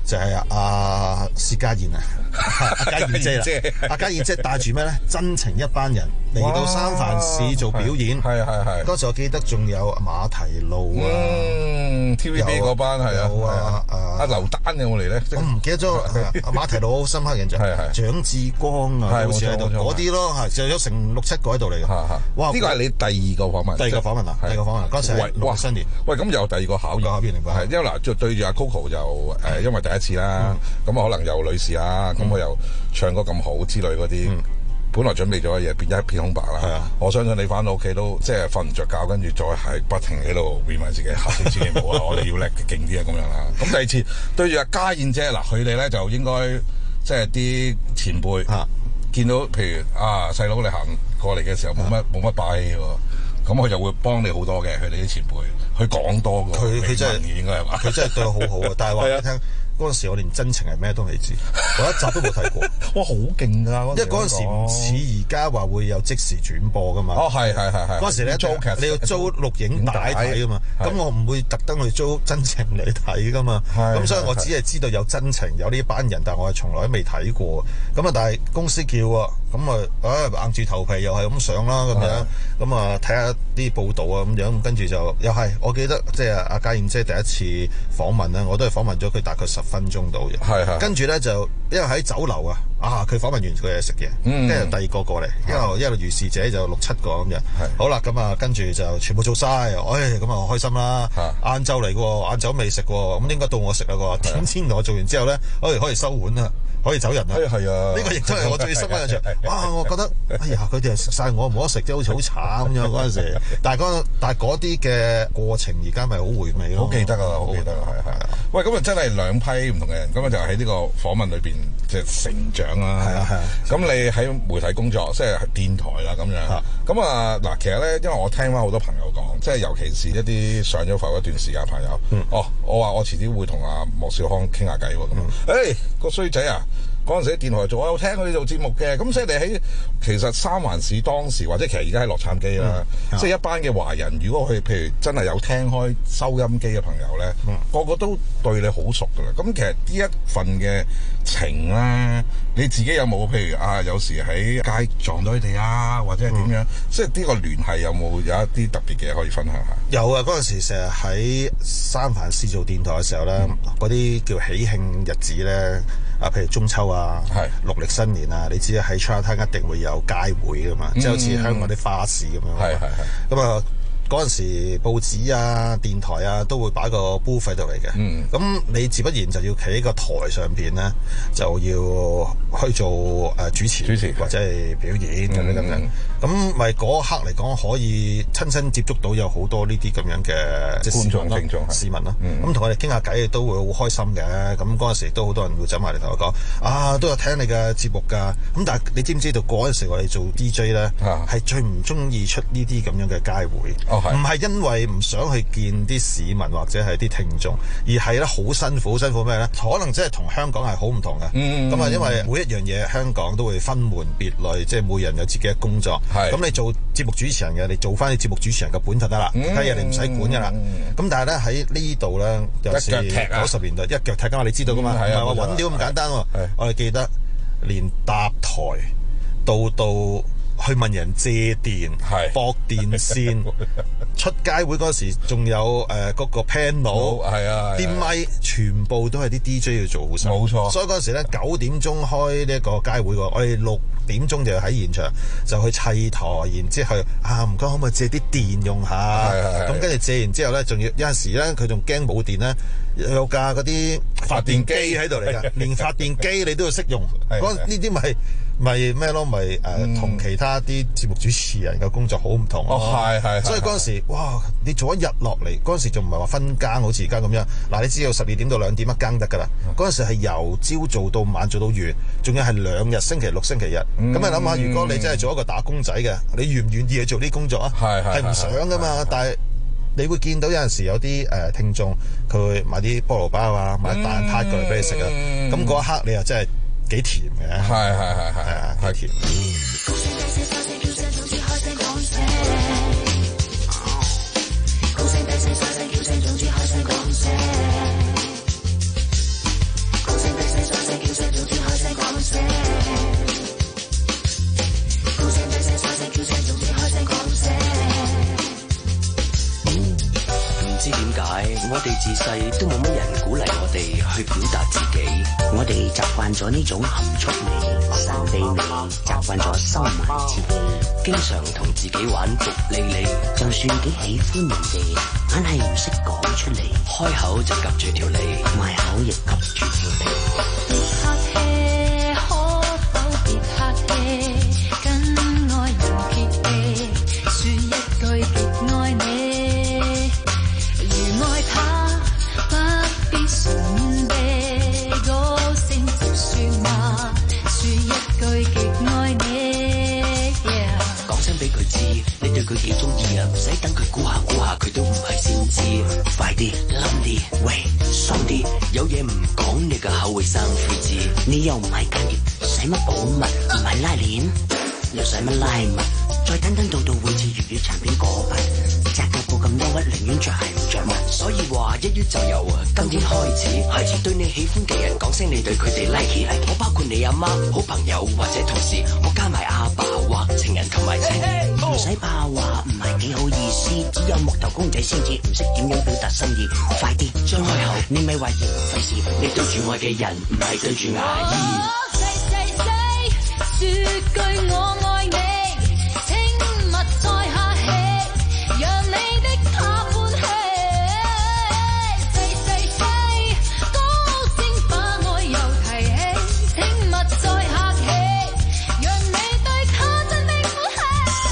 就係阿薛家燕啊，阿家燕姐啦，阿家燕姐帶住咩咧？真情一班人嚟到三藩市做表演， 係係係。 嗰時我記得仲有馬蹄路啊， 嗯 T V B 嗰班係啊， 有啊阿劉丹有冇嚟咧？ 我唔記得咗，阿馬蹄路好深刻印象，係係蔣志光啊，好似喺度嗰啲咯，係就有成六七個喺度嚟嘅。哇！ 呢個係你第二個訪問， 第二個訪問啊，第二個訪問嗰時係農曆新年。 喂，咁又第二個考驗，考驗嚟㗎，係因為嗱，就對住阿 Coco 就誒，因為第一次啦，咁啊可能有女士啊，咁我又唱歌咁好之類嗰啲，本來準備咗嘅嘢變咗一片空白啦。係啊，我相信你翻到屋企都即係瞓唔着覺，跟住再係不停喺度 remind 自己，下次千祈唔好啊，我哋要叻勁啲啊咁樣啦。咁第二次對住阿家燕姐嗱，佢哋咧就應該即係啲前輩，見到譬如啊細佬你行過嚟嘅時候冇乜冇乜霸氣喎，咁佢就會幫你好多嘅，佢哋啲前輩，佢講多過佢佢真係應該係嘛？ 佢真係對我好好啊！但係話俾你聽，嗰陣時我連真情係咩都未知，我一集都冇睇過。 哇，好勁㗎！ 因為嗰陣時唔似而家話會有即時轉播㗎嘛。 哦，係係係係。 嗰陣時咧，你要租錄影帶睇㗎嘛。咁我唔會特登去租真情嚟睇㗎嘛。咁所以我只係知道有真情有呢班人，但係我係從來都未睇過。咁啊，但係公司叫啊，咁啊，啊硬住頭皮又係咁上啦咁樣。咁啊，睇下啲報道啊咁樣，跟住就又係我記得即係阿家燕姐第一次訪問咧，我都係訪問咗佢大概十分鐘到嘅。係係。跟住咧就因為喺酒樓啊，啊佢訪問完佢就食嘢，跟住第二個過嚟，一路一路如是者就六七個咁樣。係。好啦，咁啊跟住就全部做晒，唉咁啊開心啦。晏晝嚟嘅喎，晏晝未食喎，咁應該到我食啦喎。點知我做完之後咧，可以可以收碗啦。可以走人啦！係啊，呢個亦都係我最深刻印象。哇！我覺得，哎呀，佢哋係食晒我冇得食，即係好似好慘咁樣嗰陣時。但係嗰但係嗰啲嘅過程，而家咪好回味咯。 好記得啊！好記得啊！係係。喂，咁啊真係兩批唔同嘅人，咁啊就喺呢個訪問裏邊即係成長啦。係啊係啊。咁你喺媒體工作，即係電台啦咁樣。咁啊嗱，其實咧，因為我聽翻好多朋友講，即係尤其是一啲上咗浮一段時間嘅朋友。哦，我話我遲啲會同阿莫少康傾下偈喎。咁誒個衰仔啊！嗰陣時喺電台做，我有聽佢哋做節目嘅。咁所以你喺其實三環市當時，或者其實而家喺洛杉磯啦，嗯、即係一班嘅華人。如果佢譬如真係有聽開收音機嘅朋友咧，嗯、個個都對你好熟噶啦。咁其實呢一份嘅情咧，你自己有冇譬如啊？有時喺街撞到佢哋啊，或者係點樣？嗯、即係呢個聯繫有冇有，有一啲特別嘅可以分享下？ 有啊！嗰陣時成日喺三藩市做電台嘅時候咧，嗰啲、嗯、叫喜慶日子咧。啊，譬如中秋啊，農曆新年啊，你知喺 Chinatown 一定會有街會噶嘛，即係好似香港啲花市咁樣。係係係。咁啊，嗰陣時報紙啊、電台啊都會擺個 booth 喺度嚟嘅。嗯。咁你自不然就要企喺個台上邊咧，就要去做誒主持、主持或者係表演咁樣咁樣。咁咪嗰刻嚟講，可以親身接觸到有好多呢啲咁樣嘅即係觀眾、聽眾、市民咯。咁同我哋傾下偈都會好開心嘅。咁嗰陣時都好多人會走埋嚟同我講，啊都有聽你嘅節目㗎。咁但係你知唔知道嗰陣時我哋做 D J 咧，係最唔中意出呢啲咁樣嘅街會。唔係因為唔想去見啲市民或者係啲聽眾，而係咧好辛苦，好辛苦咩咧？可能真係同香港係好唔同嘅。咁啊，因為每一樣嘢香港都會分門別類，即係每人有自己嘅工作。咁你做節目主持人嘅，你做翻你節目主持人嘅本就得啦，其他嘢你唔使管噶啦。咁但係咧喺呢度咧，有時九十年代一腳踢㗎嘛，你知道㗎嘛？唔係話揾料咁簡單喎。我哋記得連搭台到到去問人借電、駁電線、出街會嗰時，仲有誒嗰個 panel， 啲咪全部都係啲 D J 要做好晒。冇錯。所以嗰時咧九點鐘開呢一個街會喎，我哋六點鐘就喺現場就去砌台，然之後啊唔該可唔可以借啲電用下？咁跟住借完之後咧，仲要有陣時咧佢仲驚冇電咧，有架嗰啲發電機喺度嚟㗎，連發電機你都要識用。嗰呢啲咪咪咩咯？咪誒同其他啲節目主持人嘅工作好唔同咯。哦，係係。所以嗰陣時，哇！你做一日落嚟，嗰陣時仲唔係話分更，好似而家咁樣。嗱，你知道十二點到兩點一更得㗎啦。嗰陣時係由朝做到晚做到完，仲要係兩日，星期六、星期日。咁你諗下，如果你真係做一個打工仔嘅，你願唔願意去做呢啲工作啊？係係係唔想㗎嘛。但係你會見到有陣時有啲誒聽眾，佢會買啲菠蘿包啊，買大人撻過嚟俾你食啊。咁嗰一刻你又真係〜幾甜嘅，係係係係啊，太甜。 我哋自細都冇乜人鼓勵我哋去表達自己，我哋習慣咗呢種含蓄味、神秘味，習慣咗收埋自己，經常同自己玩獨利利，就算幾喜歡人哋，硬係唔識講出嚟，開口就夾住條脷，埋口亦夾住條脷。別客氣，可否別客氣，跟愛人撇氣，說一句極愛你，如愛他不必神秘，高聲直說嘛，說一句極愛你，講聲俾佢知，你對佢幾中意啊，唔使等佢估下估下，佢都唔係先知，快啲冧啲，喂鬆啲，有嘢唔講你個口會生痱子，你又唔係間諜，使乜保密，唔係拉鏈，又使乜拉密，再等等到到會似粵語殘片過筆，紮腳布咁憂鬱，寧願着鞋唔着襪，所以話一於就由今天開始，開始對你喜歡嘅人講聲你對佢哋 like it，我包括你阿媽、好朋友或者同事，我加埋阿爸或情人同埋親人，唔使怕話唔係幾好意思，只有木頭公仔先至唔識點樣表達心意，快啲張開口，你咪話嫌費事，你對住我嘅人唔係對住牙醫。細細細說句我愛你，請勿再客氣，讓你的他歡喜，細細細高聲把愛又提起，請勿再客氣，讓你對他真的歡喜。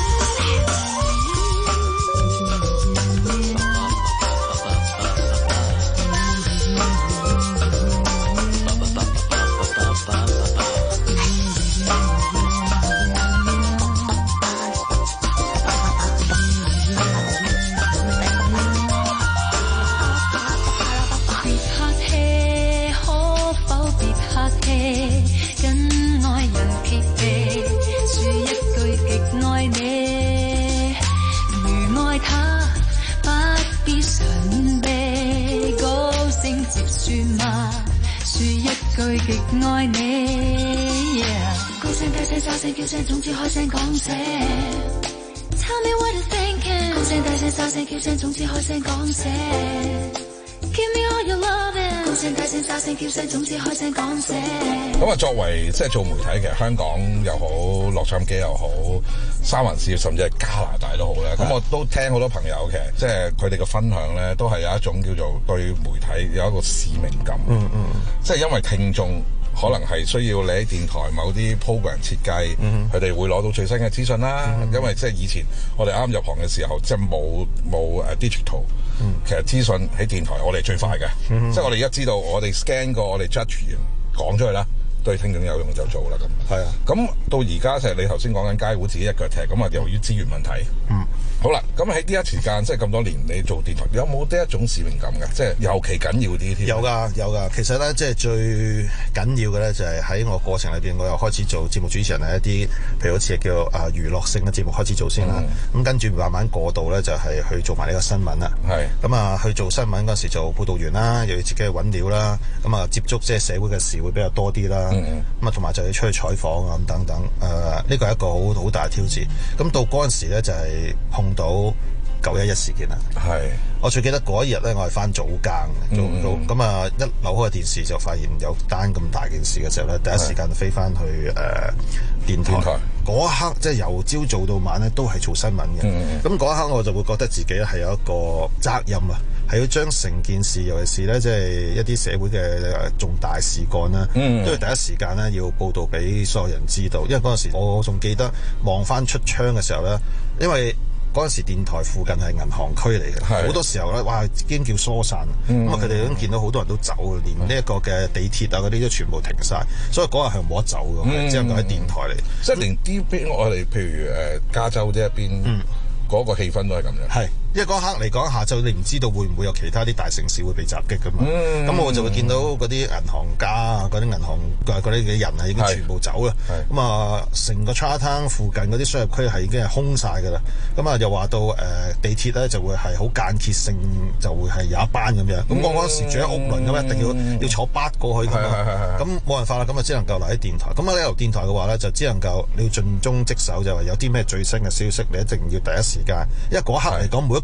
極愛你，高聲低聲沙聲叫聲，總之開聲講聲。Tell me what you're thinking，高聲低聲沙聲叫聲，總之開聲講聲。Give me all your loving，高聲低聲沙聲叫聲，總之開聲講聲。 咁啊，作為即係做媒體，其實香港又好，洛杉磯又好，三藩市甚至係加拿大都好咧。咁我都聽好多朋友嘅，即係佢哋嘅分享咧，都係有一種叫做對媒體有一個使命感。嗯嗯，即係因為聽眾可能係需要你喺電台某啲 program 設計，佢哋、嗯、會攞到最新嘅資訊啦。嗯、因為即係以前我哋啱入行嘅時候，即係冇冇誒 digital，、嗯、其實資訊喺電台我哋最快嘅。嗯、即係我哋而家知道，我哋 scan 過，我哋 judge 完講出去啦。對聽眾有用就做啦，咁。係啊，咁到而家就係你頭先講緊街戶自己一腳踢，咁啊由於資源問題。嗯。好啦，咁喺呢一時間即係咁多年，你做電台有冇呢一種使命感嘅？即係尤其緊要啲添。有㗎，有㗎。其實咧，即係最緊要嘅咧，就係喺我過程裏邊，我又開始做節目主持人係一啲，譬如好似叫啊娛樂性嘅節目開始做先啦。咁、嗯、跟住慢慢過渡咧，就係去做埋呢個新聞啦。係。咁啊，去做新聞嗰時做報導員啦，又要自己去揾料啦。咁啊，接觸即係社會嘅事會比較多啲啦。咁啊，同埋就要出去採訪啊，咁等等。誒，呢個係一個好好大嘅挑戰。咁到嗰陣時咧，就係碰到九一一事件啦。係，我最記得嗰一日咧，我係翻早更嘅，早早咁啊，一扭開電視就發現有單咁大件事嘅時候咧，第一時間就飛翻去誒、呃、電台。嗰一刻即係由朝做到晚咧，都係做新聞嘅。咁嗰、嗯、一刻我就會覺得自己係有一個責任啊，係要將成件事，尤其是咧即係一啲社會嘅重大事幹啦，嗯、都要第一時間咧要報導俾所有人知道。因為嗰陣時我仲記得望翻出窗嘅時候咧，因為嗰陣時電台附近係銀行區嚟嘅，好是多時候咧，哇，已經叫疏散，咁啊佢哋都見到好多人都走，連呢一個嘅地鐵啊嗰啲都全部停晒，所以嗰日係冇得走嘅，嗯、只能夠喺電台嚟。即係連呢邊我哋譬如誒加州呢一邊嗰、嗯、個氣氛都係咁樣。係。因為嗰刻嚟講，下晝你唔知道會唔會有其他啲大城市會被襲擊㗎嘛？咁、嗯、我就會見到嗰啲銀行家啊、嗰啲銀行嗰啲嘅人啊，已經全部走啦。咁啊，成個 Chinatown 附近嗰啲商業區係已經係空晒㗎啦。咁啊，又話到誒、呃、地鐵咧就會係好間歇性，就會係有一班咁樣。咁、嗯、我嗰時住喺屋崙咁，一定要要坐巴過去㗎嘛。咁冇辦法啦，咁啊只能夠留喺電台。咁啊，你留電台嘅話咧，就只能夠你要盡忠職守，就係有啲咩最新嘅消息，你一定要第一時間。因為嗰刻嚟講，每一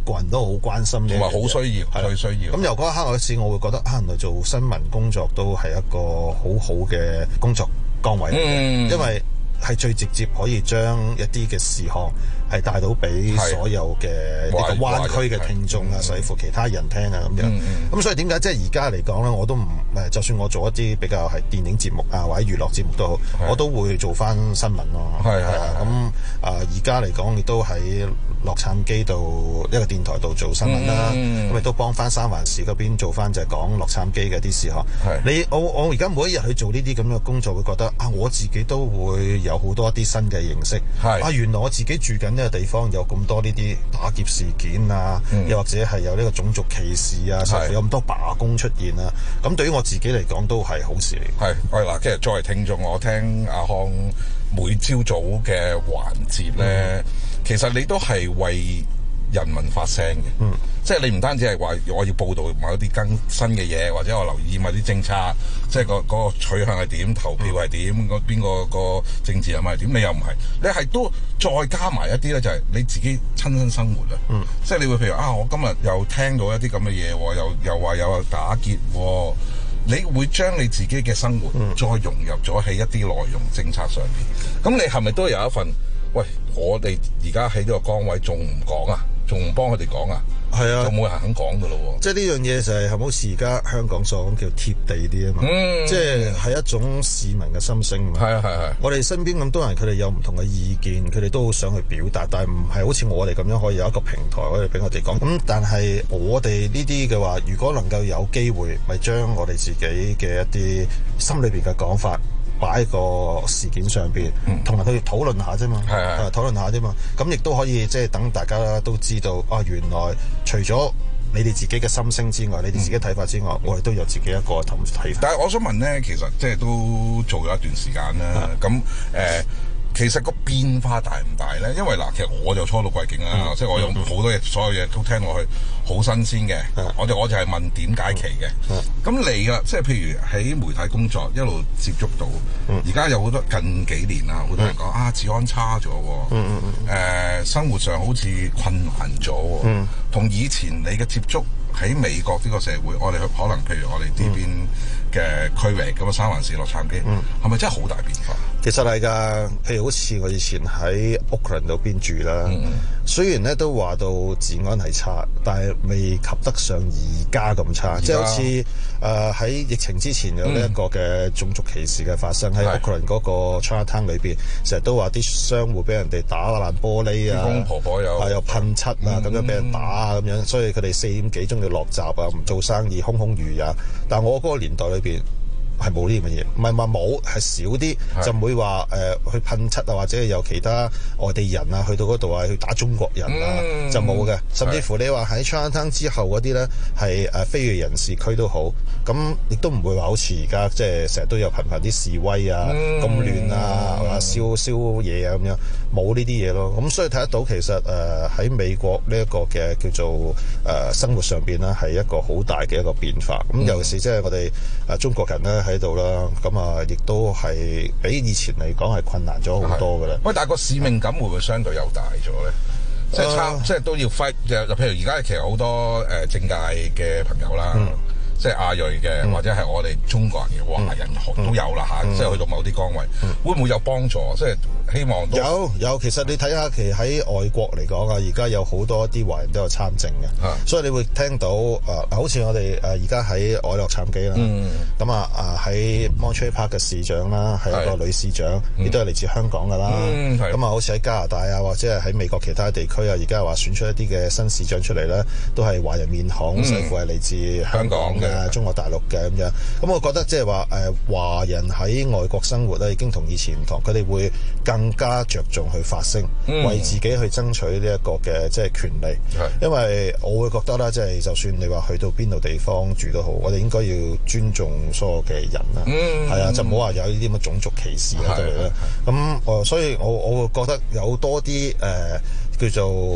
個人都好關心呢， 同埋好需要，係需要。 咁由嗰一刻開始，我會覺得啊，原來做新聞工作都係一個好好嘅工作崗位嚟嘅，嗯、因為係最直接可以將一啲嘅事項係帶到俾所有嘅呢個灣區嘅聽眾啊，甚至乎其他人聽啊咁樣。咁、嗯嗯、所以點解即係而家嚟講咧，我都唔誒，就算我做一啲比較係電影節目啊或者娛樂節目都好，我都會做翻新聞咯。係係啊，咁啊而家嚟講亦都喺洛杉磯度一個電台度做新聞啦，咁亦都幫翻三環市嗰邊做翻就係講洛杉磯嘅啲事項。你我我而家每一日去做呢啲咁嘅工作，會覺得啊，我自己都會有好多一啲新嘅認識。係啊，原來我自己住緊呢個地方有咁多呢啲打劫事件啊，嗯、又或者係有呢個種族歧視啊，甚至有咁多罷工出現啊。咁對於我自己嚟講都係好事嚟。係，喂嗱，其實作為聽眾，我聽阿康每朝早嘅環節咧。嗯其實你都係為人民發聲嘅，嗯、即係你唔單止係話我要報導某啲更新嘅嘢，或者我留意某啲政策，即係個嗰個取向係點，投票係點，邊、嗯、個個政治人物係點，你又唔係，你係都再加埋一啲咧，就係你自己親身生活啊，嗯、即係你會譬如啊，我今日又聽到一啲咁嘅嘢，又又話有打劫，你會將你自己嘅生活再融入咗喺一啲內容政策上面，咁你係咪都有一份？喂，我哋而家喺呢個崗位仲唔講啊？仲唔幫佢哋講啊？係啊，就冇人肯講噶咯喎。即係呢樣嘢就係係咪好似而家香港所講叫貼地啲啊嘛？嗯，即係係一種市民嘅心聲嘛。係啊係係。我哋身邊咁多人，佢哋有唔同嘅意見，佢哋都好想去表達，但係唔係好似我哋咁樣可以有一個平台可以俾我哋講。咁但係我哋呢啲嘅話，如果能夠有機會，咪將我哋自己嘅一啲心裏邊嘅講法，擺喺個事件上邊，同埋佢哋討論下啫嘛，係係討論下啫嘛。咁亦都可以即係等大家都知道，啊原來除咗你哋自己嘅心聲之外，你哋自己睇法之外，嗯、我哋都有自己一個睇法。但係我想問咧，其實即係都做咗一段時間啦，咁誒、呃，其實個變化大唔大咧？因為嗱，其實我就初到貴境啦，嗯、即係我有好多嘢，所有嘢都聽落去好新鮮嘅。嗯、我就我就係問點解期嘅。咁、嗯、你啊，即係譬如喺媒體工作一路接觸到，而家、嗯、有好多近幾年啦，好多人講、嗯、啊，治安差咗，誒、嗯嗯嗯呃，生活上好似困難咗，同、嗯、以前你嘅接觸喺美國呢個社會，我哋可能譬如我哋呢邊嘅區域咁啊，三環市洛杉磯，係咪、嗯、真係好大變化？其實係㗎，譬如好似我以前喺 Oakland 嗰邊住啦，嗯、雖然咧都話到治安係差，但係未及得上而家咁差。在即係好似誒喺疫情之前有呢一個嘅種族歧視嘅發生喺 Oakland 嗰個 Chinatown 裏邊，成日都話啲商戶俾人哋打爛玻璃啊，公公婆婆有，又噴漆啊，咁、嗯、樣俾人打啊咁樣，所以佢哋四點幾鐘要落閘啊，唔做生意，空空如也。但我嗰個年代裏邊係冇呢啲咁嘅嘢，唔係話冇，係少啲，是就唔會話誒、呃、去噴漆啊，或者有其他外地人啊去到嗰度啊去打中國人啊，嗯、就冇嘅。甚至乎你話喺 Chinatown 之後嗰啲咧係誒非裔人士區都好，咁亦都唔會話好似而家即係成日都有頻繁啲示威啊、咁、嗯、亂啊、或者燒燒嘢啊咁樣，冇呢啲嘢咯。咁所以睇得到其實誒喺、呃、美國呢一個嘅叫做誒、呃、生活上邊咧係一個好大嘅一個變化。咁、嗯、尤其是即係我哋誒、呃、中國人咧喺度啦，咁啊亦都係比以前嚟講係困難咗好多噶啦。喂，但係個使命感會唔會相對又大咗咧？即係差，即係都要 fight。就譬如而家其實好多誒政界嘅朋友啦。嗯即係亞裔嘅，嗯、或者係我哋中國人嘅華人學都有啦嚇，嗯、即係去到某啲崗位，嗯、會唔會有幫助？即係希望都有有。其實你睇下，其實喺外國嚟講啊，而家有好多啲華人都有參政嘅，嗯、所以你會聽到誒、呃，好似我哋誒而家喺愛洛杉磯啦，咁啊啊喺 Monterey Park 嘅市長啦，係一個女市長，亦都係嚟自香港噶啦。咁啊、嗯，好似喺加拿大啊，或者係喺美國其他地區啊，而家話選出一啲嘅新市長出嚟咧，都係華人面孔，甚至乎係嚟自香港嘅。誒中國大陸嘅咁樣，咁我覺得即係話誒華人喺外國生活咧，已經同以前唔同，佢哋會更加着重去發聲，嗯、為自己去爭取呢一個嘅即係權利。是因為我會覺得啦，即係就算你話去到邊度地方住都好，我哋應該要尊重所有嘅人啦。係、嗯、啊，就唔好話有呢啲咁嘅種族歧視喺度咧。咁誒，所以我我會覺得有多啲誒、呃、叫做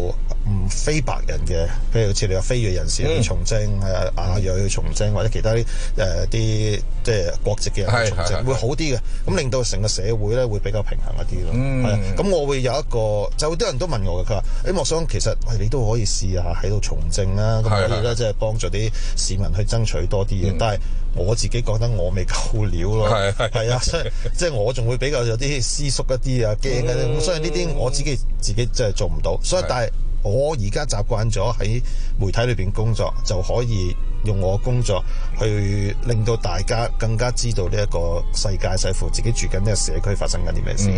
唔非白人嘅，譬如好似你話非裔人士去從政，係啊亞裔去從政，或者其他啲誒啲即係國籍嘅人去從政，會好啲嘅。咁令到成個社會咧會比較平衡一啲咯。係啊，咁我會有一個，就好多人都問我嘅，佢話：誒莫想其實喂你都可以試下喺度從政啦，咁可以咧即係幫助啲市民去爭取多啲嘢。但係我自己覺得我未夠料咯，係係啊，所以即係我仲會比較有啲私縮一啲啊，驚嘅。咁所以呢啲我自己自己真係做唔到。所以但係我而家習慣咗喺媒體裏邊工作，就可以用我工作去令到大家更加知道呢一個世界，甚至乎自己住緊呢個社區發生緊啲咩事。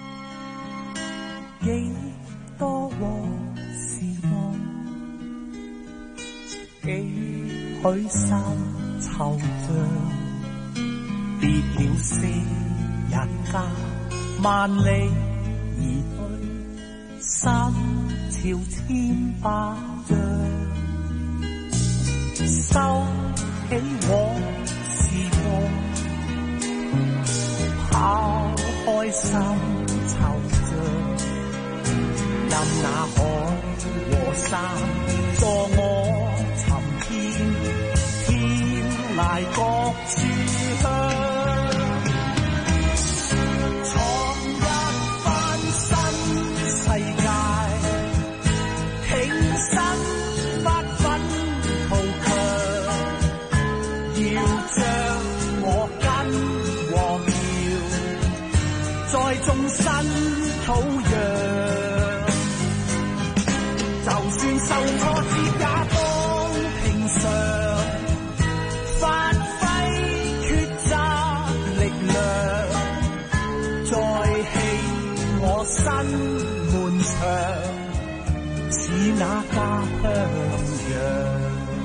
幾多往事望，幾許生惆悵，別了昔日家，萬里而去，心潮千百丈，收起往事夢，拋開心惆悵，任那海和山助我尋遍，天涯各處鄉。眾生土壤，就算受挫折也當平常，發揮抉擇力量，再起我新門牆，似那家鄉樣。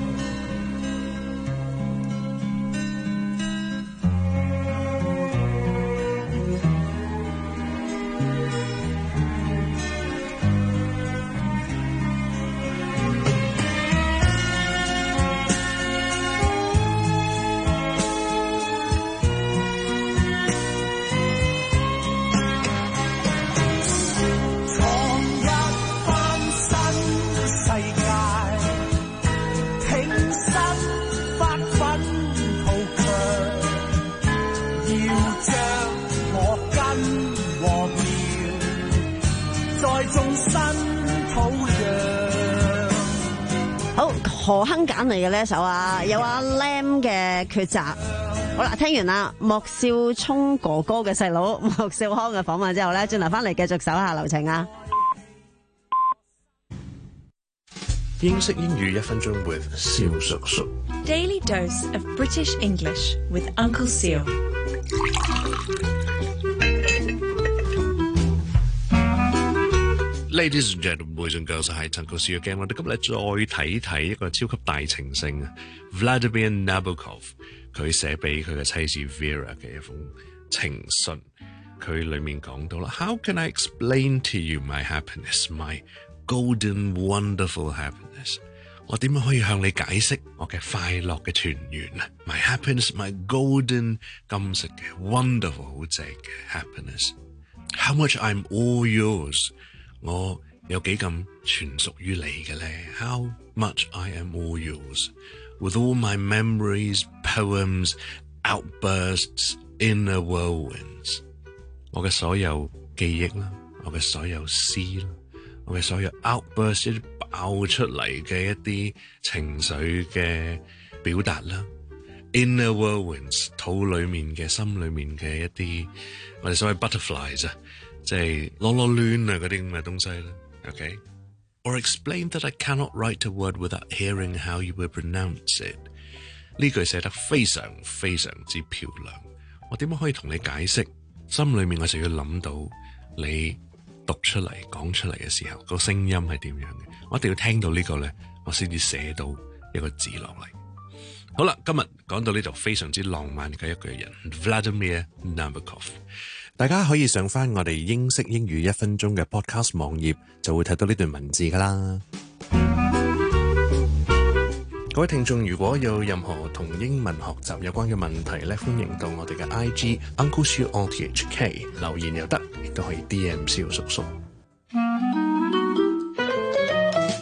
何鏗揀嚟嘅呢一首啊，有阿 Lam 嘅抉擇。好啦，聽完啦莫少聰哥哥嘅細佬莫少康嘅訪問之後咧，轉頭翻嚟繼續手下留情啊！ 英式英語一分鐘 with 蕭叔叔。 Daily dose of British English with Uncle Seal。 Ladies and gentlemen, boys and girls， 係陳國少嘅 game。我哋今日再睇睇一個超級大情聖啊 ，Vladimir Nabokov， 佢寫俾佢嘅妻子 Vera 嘅一封情信。佢裡面講到啦 ，How can I explain to you my happiness, my golden wonderful happiness？ 我點樣可以向你解釋我嘅快樂嘅團圓啊 ？My happiness, my golden 金色嘅 wonderful 好正嘅 happiness。How much I'm all yours？我有幾咁全屬於你嘅咧 ？How much I am all yours, with all my memories, poems, outbursts, inner whirlwinds。我嘅所有記憶啦，我嘅所有詩啦，我嘅所有 outbursts 一啲爆出嚟嘅一啲情緒嘅表達啦 ，inner whirlwinds 肚裡面嘅、心裡面嘅一啲我哋所謂 butterflies 啊。即係囉囉攣啊嗰啲咁嘅東西啦 ，OK？ Or explain that I cannot write a word without hearing how you would pronounce it。呢句寫得非常非常之漂亮。我點樣可以同你解釋？心裏面我就要諗到你讀出嚟、講出嚟嘅時候，個聲音係點樣嘅？我一定要聽到呢個咧，我先至寫到一個字落嚟。好啦，今日講到呢度非常之浪漫嘅一個人 ，Vladimir Nabokov。大家可以上翻我哋英式英語一分鐘嘅 podcast 網頁，就會睇到呢段文字噶啦。各位聽眾，如果有任何同英文學習有關嘅問題咧，歡迎到我哋嘅 I G Uncle Siu O T H K 留言又得，亦都可以 D M 蕭叔叔。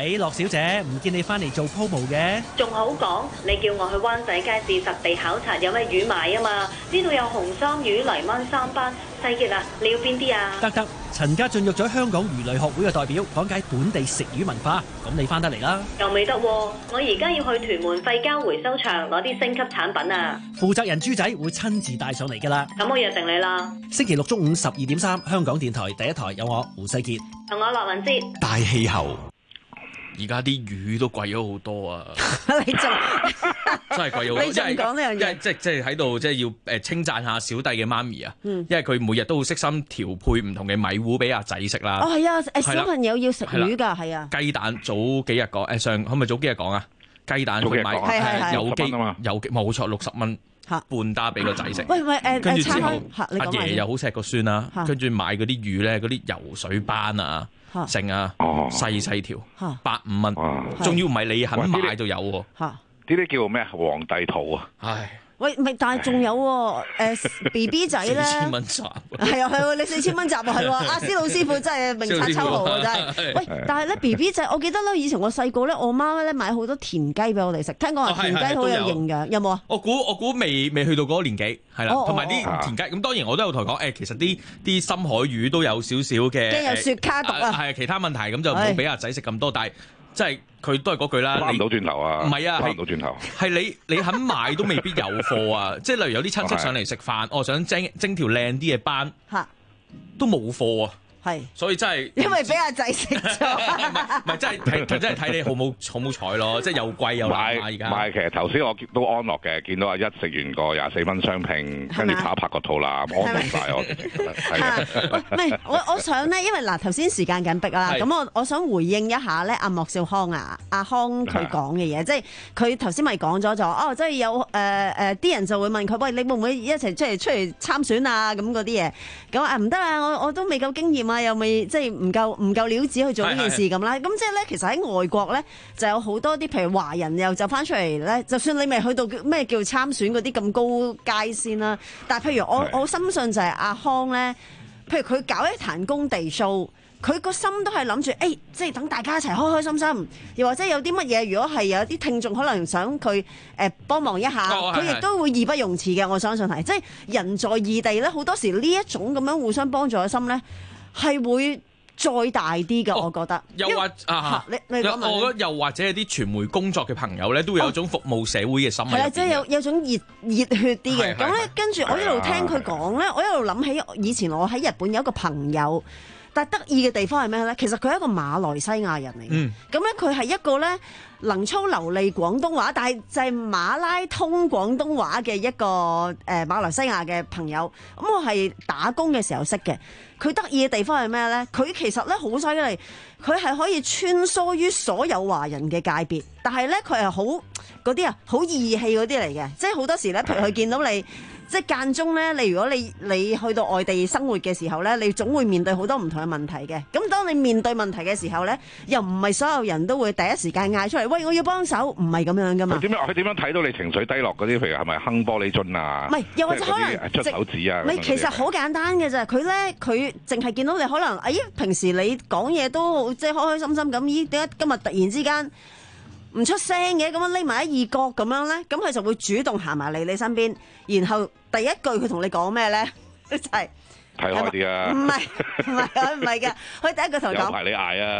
喂，樂小姐，唔見你翻嚟做 promo 嘅？ 仲好講，你叫我去灣仔街市實地考察有咩魚賣啊嘛？呢度有紅衫魚、泥鯭三班。細傑啊，你要邊啲啊？ 得得，陳家俊約咗香港魚類學會嘅代表講解本地食魚文化，咁你翻得嚟啦？ 又未得喎，我而家要去屯門廢膠回收場攞啲升級產品啊！ 負責人豬仔會親自帶上嚟噶啦。 咁我約定你啦。 星期六中午十二點三，香港電台第一台有我胡世傑同我羅文哲。 大氣候。 而家啲魚都貴咗好多啊！ 你仲真係貴咗好多， 你仲講呢樣嘢？ 因為即即係喺度即係要誒稱讚下小弟嘅媽咪啊！ 嗯、 因為佢每日都好悉心調配唔同嘅米糊俾阿仔食啦。 哦，係啊！誒小朋友要食魚㗎，係啊。 雞蛋早幾日講誒上，係咪早幾日講啊？雞蛋佢買係有機有機冇錯，六十蚊半打俾個仔食。 喂喂誒， 跟住之後阿爺又好錫個孫啦，跟住買嗰啲魚咧，嗰啲游水斑啊。剩啊，細細條，百五蚊，仲要唔係你肯買就有喎。 呢啲叫咩？皇帝肚啊！ 唉， 喂，咪但係仲有喎，誒 B B 仔咧， 四千蚊集， 係啊係喎，你四千蚊集喎，係喎，阿施老師傅真係明察秋毫啊，真係。喂，但係咧 B B 仔，我記得咧，以前我細個咧，我媽咧買好多田雞俾我哋食，聽講話田雞好有營養，有冇啊？ 我估我估未未去到嗰個年紀，係啦，同埋啲田雞，咁當然我都有同佢講，誒，其實啲啲深海魚都有少少嘅， 驚有雪卡毒啊， 係其他問題，咁就唔好俾阿仔食咁多，但係。即係佢都係嗰句啦， 翻唔到轉頭啊！ 唔係啊， 翻唔到轉頭。 係你你肯買都未必有貨啊！即係例如有啲親戚上嚟食飯，我想蒸蒸條靚啲嘅斑，都冇貨啊！ 係， 所以真係因為俾阿仔食咗， 唔係真係睇，真係睇你好冇好冇彩咯！即係又貴又難買而家。 唔係，其實頭先我都安樂嘅，見到阿一食完個廿四蚊雙拼，跟住拍一拍個肚腩，安樂晒我。係啊， 唔係我我想咧，因為嗱頭先時間緊迫啦，咁我我想回應一下咧，阿莫少康啊，阿康佢講嘅嘢，即係佢頭先咪講咗就哦，即係有誒誒啲人就會問佢，喂，你會唔會一齊出嚟出嚟參選啊？咁嗰啲嘢，咁啊唔得啊，我我都未夠經驗啊。又未即係唔夠唔夠料子去做呢件事咁啦，咁即係咧，其實喺外國咧就有好多啲，譬如華人又就翻出嚟咧，就算你未去到咩叫參選嗰啲咁高階先啦，但係譬如我我深信就係阿康咧，譬如佢搞一壇工地 show，佢個心都係諗住，誒、欸，即係等大家一齊開開心心，又或者有啲乜嘢，如果係有啲聽眾可能想佢誒幫忙一下，佢亦、哦、都會義不容辭嘅，我相信係，即係人在異地咧，好多時呢一種咁樣互相幫助嘅心咧。係會再大啲㗎，我覺得。 又或啊， 你你講埋。 我覺得又或者係啲傳媒工作嘅朋友咧，都會有一種服務社會嘅心喺入邊。係啊， 即係有有種熱熱血啲嘅。咁咧，跟住我一路聽佢講咧，我一路諗起以前我喺日本有一個朋友，但係得意嘅地方係咩咧？其實佢係一個馬來西亞人嚟嘅。嗯。咁咧，佢係一個咧能操流利廣東話，但係就係馬拉通廣東話嘅一個誒馬來西亞嘅朋友。咁我係打工嘅時候識嘅。佢得意嘅地方係咩咧？佢其實咧好犀利，佢係可以穿梭於所有華人嘅界別，但係咧佢係好嗰啲啊，好義氣嗰啲嚟嘅，即係好多時咧，譬如佢見到你。即係間中咧，你如果你你去到外地生活嘅時候咧，你總會面對好多唔同嘅問題嘅。咁當你面對問題嘅時候咧，又唔係所有人都會第一時間嗌出嚟，喂，我要幫手，唔係咁樣噶嘛。 佢點樣？佢點樣睇到你情緒低落嗰啲？譬如係咪哼玻璃樽啊？ 唔係，又或者可能出手指啊？ 唔係，其實好簡單嘅咋。佢咧，佢淨係見到你可能，哎，平時你講嘢都即係開開心心咁，咦？點解今日突然之間唔出聲嘅？咁樣匿埋喺異角咁樣咧，咁佢就會主動行埋嚟你身邊，然後第一句佢同你講咩咧？就係睇開啲啊！ 唔係唔係佢唔係嘅，佢第一句同你講， 有排你捱啊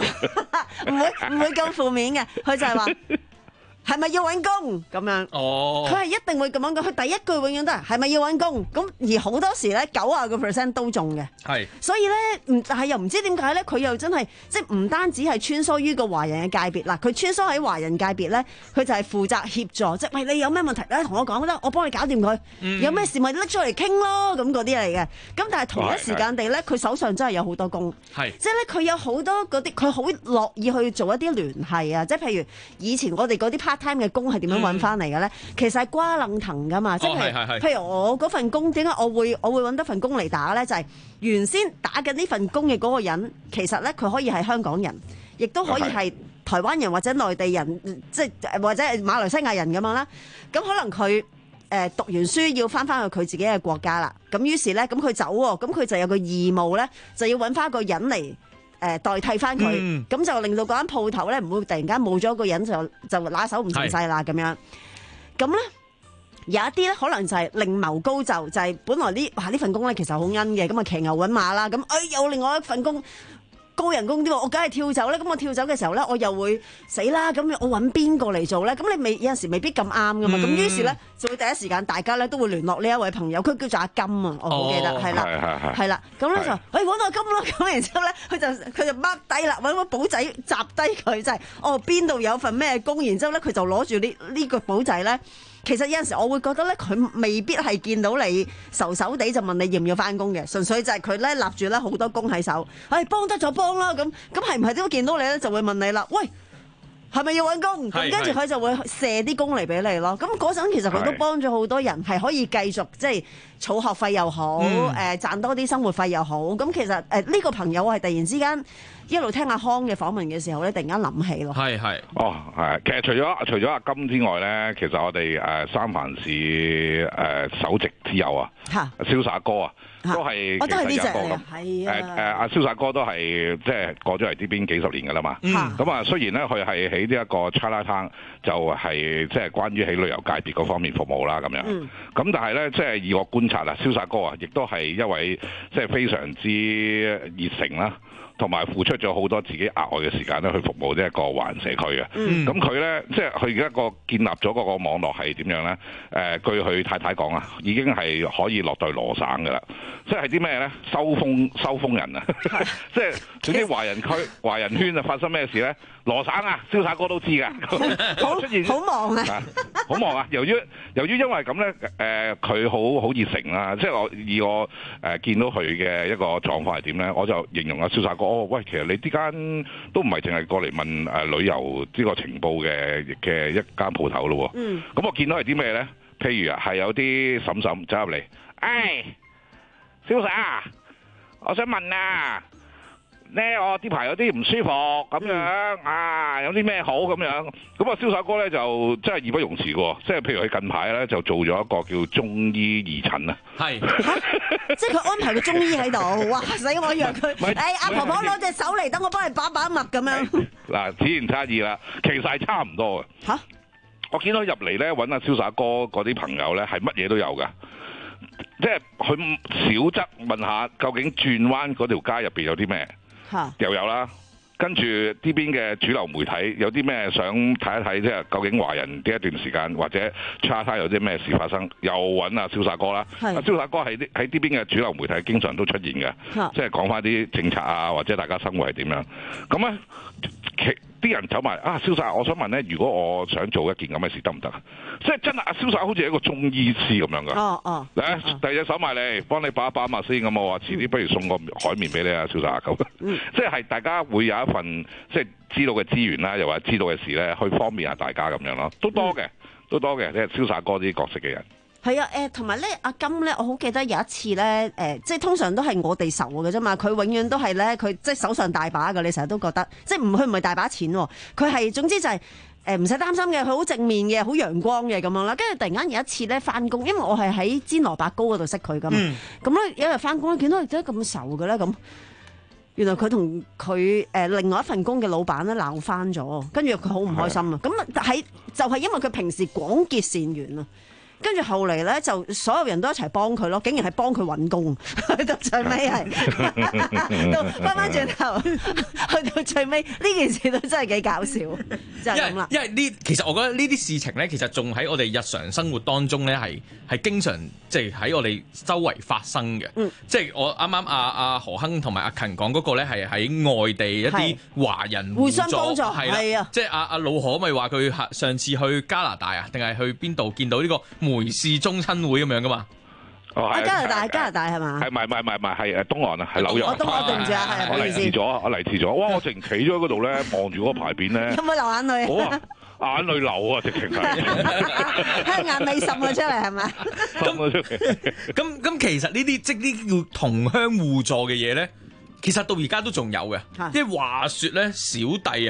！No， 唔會唔會咁負面嘅，佢就係話。係咪要揾工咁樣？哦，佢係一定會咁樣講。佢第一句永遠都係係咪要揾工？咁而好多時咧，九啊個 percent 都中嘅。係，所以咧，唔但係又唔知點解咧，佢又真係即係唔單止係穿梭於個華人嘅界別啦。佢穿梭喺華人界別咧，佢就係負責協助，即係喂，你有咩問題咧，同我講得，我幫你搞掂佢。嗯、有咩事咪拎出嚟傾咯，咁嗰啲嚟嘅。咁但係同一時間地咧，佢手上真係有好多工。係，即係咧，佢有好多嗰啲，佢好樂意去做一啲聯繫啊。即係譬如以前我哋嗰啲 part time 嘅工係點樣揾翻嚟嘅咧？其實係瓜楞藤噶嘛，即係譬如我嗰份工點解我會我會揾得份工嚟打咧？就係、是、原先打緊呢份工嘅嗰個人，其實咧佢可以係香港人，亦都可以係台灣人或者內地人，即係或者係馬來西亞人咁樣啦。咁可能佢誒、呃、讀完書要翻翻去佢自己嘅國家啦。咁於是咧，咁佢走喎，咁佢就有個義務咧，就要揾翻一個人嚟。誒、 誒代替翻佢，咁、嗯、就令到嗰間鋪頭咧唔會突然間冇咗一個人就就拿手唔成勢啦咁樣。咁咧有一啲咧可能就係另謀高就，就係、是、本來呢哇呢份工咧其實好奀嘅，咁啊騎牛揾馬啦，咁誒有另外一份工。高人工啲喎，我梗係跳走咧。咁我跳走嘅時候咧，我又會死啦。咁我揾邊個嚟做咧？咁你未有陣時未必咁啱噶嘛。咁、嗯、於是咧，就會第一時間大家咧都會聯絡呢一位朋友，佢叫做阿金啊，我好記得係啦，係啦。咁咧就誒揾阿金咯。咁然之後咧，佢就佢就 mark 低啦，揾個簿仔集低佢，就係、是、哦邊度有份咩工。然之後咧，佢就攞住呢呢個簿仔咧。其實有陣時我會覺得咧，佢未必係見到你愁愁地就問你要唔要翻工嘅，純粹就係佢咧立住咧好多工喺手，唉、哎、幫得就幫啦，咁咁係唔係都見到你咧就會問你啦，喂係咪要揾工？咁跟住佢就會射啲工嚟俾你咯。咁嗰陣其實佢都幫咗好多人，係可以繼續即係儲學費又好，誒、嗯呃、賺多啲生活費又好。咁其實誒呢、呃這個朋友我係突然之間一路聽阿康嘅訪問嘅時候咧，突然間諗起咯。係係哦係，其實除咗除咗阿金之外咧，其實我哋誒、呃、三藩市誒、呃、首席之友啊，瀟灑哥啊。都係，我都係呢隻嚟，係啊！誒誒，阿瀟灑哥都係即係過咗嚟呢邊幾十年㗎啦嘛。咁啊，雖然咧佢係喺呢一個 Chinatown 就係即係關於喺旅遊界別嗰方面服務啦咁樣。咁、嗯、但係咧，即係以我觀察啊，瀟灑哥啊，亦都係一位即係非常之熱誠啦。同埋付出咗好多自己額外嘅時間咧，去服務呢一個華人社區嘅。咁佢咧，即係佢而家個建立咗嗰個網絡係點樣咧？誒、呃，據佢太太講啊，已經係可以落到羅省㗎啦。即係啲咩咧？收風收風人啊！即係總之華人區、華人圈啊，發生咩事咧？羅省啊，瀟灑哥都知㗎。 好出現好忙啊！ 好忙啊！由於由於因為咁咧，誒、呃，佢好好熱誠啦。即係我以我誒、呃、見到佢嘅一個狀況係點咧，我就形容阿瀟灑哥。哦，喂，其實你呢間都唔係淨係過嚟問誒、呃、旅遊呢個情報嘅嘅一間鋪頭咯喎。嗯。咁我見到係啲咩咧？譬如啊，係有啲嬸嬸走入嚟，唉，瀟灑啊，我想問啊，咧我呢排有啲唔舒服咁樣、嗯、啊，有啲咩好咁樣？咁啊，瀟灑哥咧就真係義不容辭嘅，即係譬如佢近排咧就做咗一個叫中醫義診啊。係。 即係佢安排個中醫喺度，哇！使我約佢，誒阿婆婆攞隻手嚟，等我幫你把把脈咁樣。嗱， 此言差異啦，其實係差唔多嘅。嚇！我見到入嚟咧揾阿瀟灑哥嗰啲朋友咧，係乜嘢都有㗎。即係佢少則問下究竟轉彎嗰條街入邊有啲咩，又有啦。跟住呢邊嘅主流媒體有啲咩想睇一睇，即係究竟華人呢一段時間或者叉叉有啲咩事發生，又揾阿瀟灑哥啦。阿瀟灑哥喺啲喺呢邊嘅主流媒體經常都出現嘅，即係講翻啲政策啊，或者大家生活係點樣。咁咧，其啲人走埋啊，瀟灑，我想問咧，如果我想做一件咁嘅事得唔得啊？即係真係阿瀟灑好似一個中醫師咁樣噶。哦哦。嚟，第二隻手埋嚟，幫你把一把脈先咁。我話遲啲不如送個海綿俾你啊，瀟灑咁。嗯。即係大家會有一份即係知道嘅資源啦，又或者知道嘅事咧，去方便下大家咁樣咯。都多嘅，都多嘅，即係瀟灑哥啲角色嘅人。 係啊，誒同埋咧，阿金咧，我好記得有一次咧，誒、呃、即係通常都係我哋愁嘅啫嘛，佢永遠都係咧，佢即係手上大把嘅，你成日都覺得，即係唔佢唔係大把錢喎，佢係總之就係誒唔使擔心嘅，佢好正面嘅，好陽光嘅咁樣啦。跟住突然間有一次咧翻工，因為我係喺煎蘿蔔糕嗰度識佢噶嘛，咁咧有一日翻工咧見到佢點解咁愁嘅咧咁，原來佢同佢誒另外一份工嘅老闆咧鬧翻咗，跟住佢好唔開心啊。咁喺就係因為佢平時廣結善緣啊。跟住後嚟咧，就所有人都一齊幫佢咯，竟然係幫佢揾工，去到最尾係，到翻翻轉頭，去到最尾呢件事都真係幾搞笑，就係咁啦。 因為呢，其實我覺得呢啲事情咧，其實仲喺我哋日常生活當中咧，係係經常即係喺我哋周圍發生嘅。嗯、即係我啱啱阿阿何亨同埋阿勤講嗰個咧，係喺外地一啲華人互相幫助， 係啊，即係阿阿老何咪話佢上次去加拿大啊，定係去邊度見到呢個梅氏宗親會咁樣噶嘛？ 哦， 係加拿大，加拿大係嘛？ 係唔係唔係唔係係誒東岸啊，係紐約。 我東岸對唔住啊，係我嚟遲咗，我嚟遲咗。哇！我直情企咗喺嗰度咧，望住嗰個牌匾咧。 有冇流眼淚啊？ 好啊，眼淚流啊，直情係。 眼尾滲咗出嚟係咪？ 滲咗出嚟。 咁咁其實呢啲即係啲叫同鄉互助嘅嘢咧，其實到而家都仲有嘅。即係話説咧，小弟啊。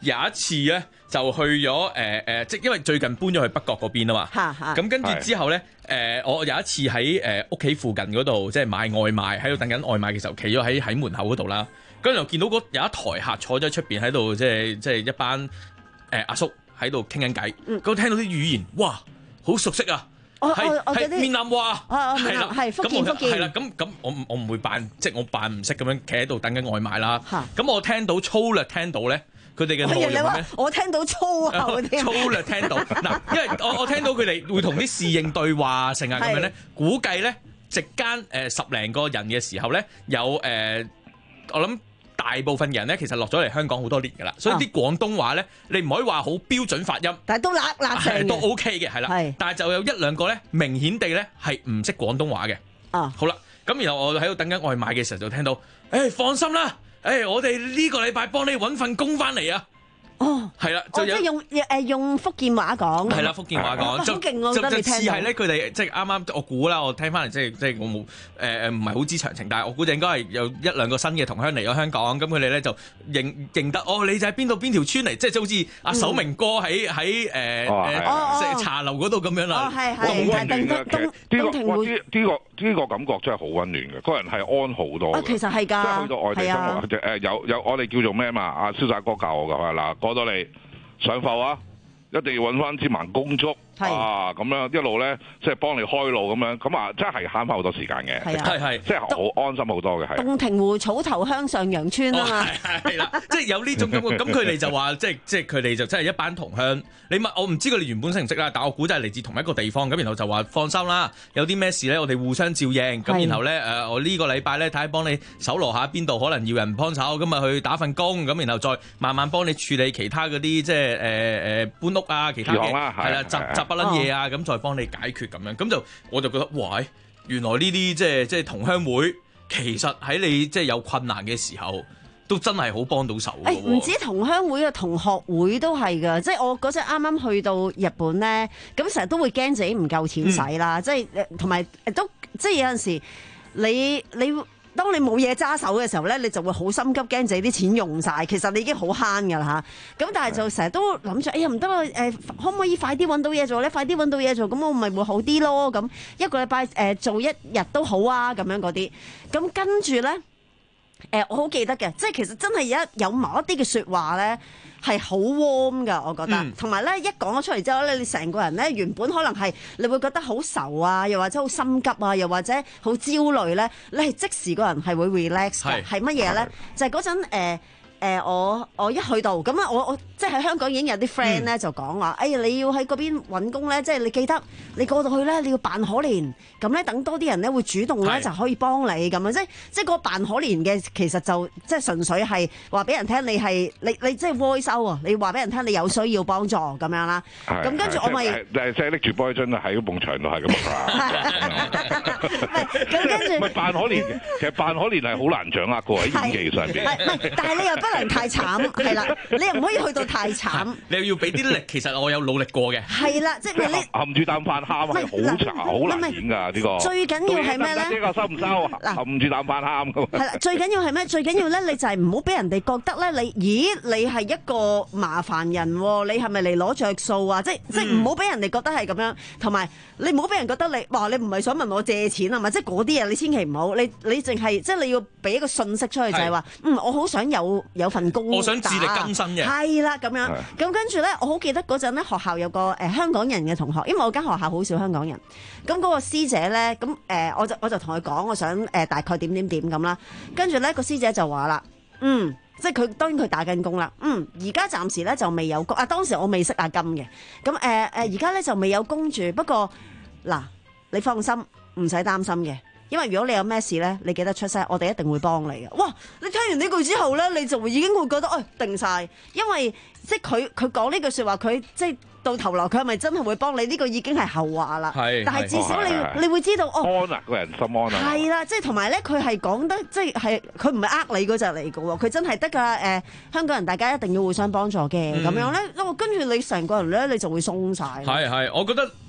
有一次咧就去咗誒誒，即係因為最近搬咗去北角嗰邊啊嘛。咁跟住之後咧，誒、呃、我有一次喺誒屋企附近嗰度，即係買外賣，喺度等緊外賣嘅時候，企咗喺喺門口嗰度啦。跟住又見到嗰有一台客坐咗喺出邊喺度，即係即係一班誒、呃、阿叔喺度傾緊偈。咁我聽到啲語言，哇，好熟悉啊！係係閩南話，係啦，係福建福建，係啦，咁咁我我唔會扮，即係我扮唔識咁樣企喺度等緊外賣啦。咁我聽到粗略聽到咧，佢哋嘅內容咧， 我聽到粗口啲， 粗略聽到嗱，因為我我聽到佢哋會同啲侍應對話，成日咁樣咧，估計咧席間誒十零個人嘅時候咧，有誒我諗。大部分人咧，其實落咗嚟香港好多年㗎啦，所以啲廣東話咧，你唔可以話好標準發音， 但係都辣辣聲， 都 OK 嘅，係啦。但係就有一兩個咧，明顯地咧係唔識廣東話嘅。啊，好啦，咁然後我喺度等緊外賣嘅時候就聽到，誒、欸、放心啦，誒、欸、我哋呢個禮拜幫你揾份工翻嚟啊！哦，係啦，就有、哦、即係用誒用福建話講，係啦，福建話講，好勁喎！就就似係咧，佢哋即係啱啱我估啦，我聽翻嚟即係即係我冇誒誒唔係好知詳情，但係我估就應該係有一兩個新嘅同鄉嚟咗香港，咁佢哋咧就認認得哦，你就喺邊度邊條村嚟，即係就好似阿守明哥喺喺誒誒茶樓嗰度咁樣啦， 係係係溫暖嘅，其實呢個呢呢個呢個感覺真係好溫暖嘅，個人係安好多嘅。 其實係㗎， 即係去到外地生活誒有有我哋叫做咩嘛？阿瀟灑哥教我㗎係嗱。過到嚟上埠啊，一定要揾翻支盲公竹啊，咁樣一路咧，即係幫你開路咁樣，咁啊，真係慳翻好多時間嘅，係係係，即係好安心好多嘅，係。洞庭湖草頭鄉上陽村啊嘛， 係係啦，即係有呢種感覺，咁佢哋就話，即係即係佢哋就真係一班同鄉。你問我唔知佢哋原本識唔識啦，但我估真係嚟自同一個地方，咁然後就話放心啦，有啲咩事咧，我哋互相照應，咁然後咧誒，我呢個禮拜咧睇下幫你搜羅下邊度可能要人幫手，咁啊去打份工，咁然後再慢慢幫你處理其他嗰啲即係誒誒搬屋啊，其他嘅係啦，雜雜不撚嘢啊，咁再幫你解決咁樣，咁就我就覺得哇，原來呢啲即係即係同鄉會，其實喺你即係有困難嘅時候，都真係好幫到手嘅喎。 誒，唔止同鄉會啊，同學會都係㗎。即係我嗰陣啱啱去到日本咧，咁成日都會驚自己唔夠錢使啦。即係誒，同埋都即係有陣時，你你當你冇嘢揸手嘅時候咧，你就會好心急，驚自己啲錢用晒。其實你已經好慳㗎啦嚇。咁但係就成日都諗住，哎呀唔得啊！誒，可唔可以快啲揾到嘢做咧？快啲揾到嘢做，咁我咪會好啲咯。咁一個禮拜誒做一日都好啊，咁樣嗰啲。咁跟住咧。誒、呃，我好記得嘅，即係其實真係有有某一啲嘅説話咧係好 warm 㗎，我覺得。同埋咧，一講咗出嚟之後咧，你成個人咧原本可能係你會覺得好愁啊，又或者好心急啊，又或者好焦慮咧，你係即時個人係會 relax 嘅。係乜嘢咧？就係嗰陣誒誒，我我一去到咁啊，我我即係喺香港已經有啲 friend 咧就講話，哎呀你要喺嗰邊揾工咧，即係你記得你過到去咧，你要扮可憐，咁咧等多啲人咧會主動咧就可以幫你咁啊！即係即係個扮可憐嘅，其實就即係純粹係話俾人聽你係你你即係 voice out 啊！你話俾人聽你有需要幫助咁樣啦。咁跟住我咪即係拎住玻璃樽喺嗰埲牆度係咁啊！ 咁跟住唔係扮可憐，其實扮可憐係好難掌握嘅喺演技上邊。 唔係，但係你又不能太慘，係啦，你又唔可以去到太慘。 你又要俾啲力，其實我有努力過嘅。 係啦，即係你含住啖飯喊係好慘，好難演㗎呢個。 最緊要係咩咧？ 呢個收唔收？嗱，含住啖飯喊咁。 係啦，最緊要係咩？最緊要咧，你就係唔好俾人哋覺得咧，你咦你係一個麻煩人喎？你係咪嚟攞着數啊？即係即係唔好俾人哋覺得係咁樣，同埋你唔好俾人覺得你哇！你唔係想問我借錢啊嘛？即係嗰啲嘢你千祈唔好，你你淨係即係你要俾一個信息出去，就係話嗯，我好想有有份工。 我想自力更生嘅。 係啦，咁樣咁跟住咧，我好記得嗰陣咧，學校有個誒、呃、香港人嘅同學，因為我間學校好少香港人。咁嗰個師姐咧，咁誒、呃、我就我就同佢講，我想誒、呃、大概點點點咁啦。跟住咧個師姐就話啦，嗯，即係佢當然佢打緊工啦。嗯，而家暫時咧就未有工啊。當時我未識阿金嘅。咁誒誒，而家咧就未有工住。不過嗱，你放心，唔使擔心嘅。因為如果你有咩事咧，你記得出聲，我哋一定會幫你嘅。哇！你聽完呢句之後咧，你就會已經會覺得，哎，定晒。因為即係佢佢講呢句説話，佢即係到頭來佢係咪真係會幫你？呢個已經係後話啦。係，但係至少你你會知道，哦， 安啊，個人心安啊。 係啦，即係同埋咧，佢係講得即係係佢唔係呃你嗰隻嚟嘅喎，佢真係得㗎。誒，香港人大家一定要互相幫助嘅咁樣咧。跟住你成個人咧，你就會鬆晒。 係係，我覺得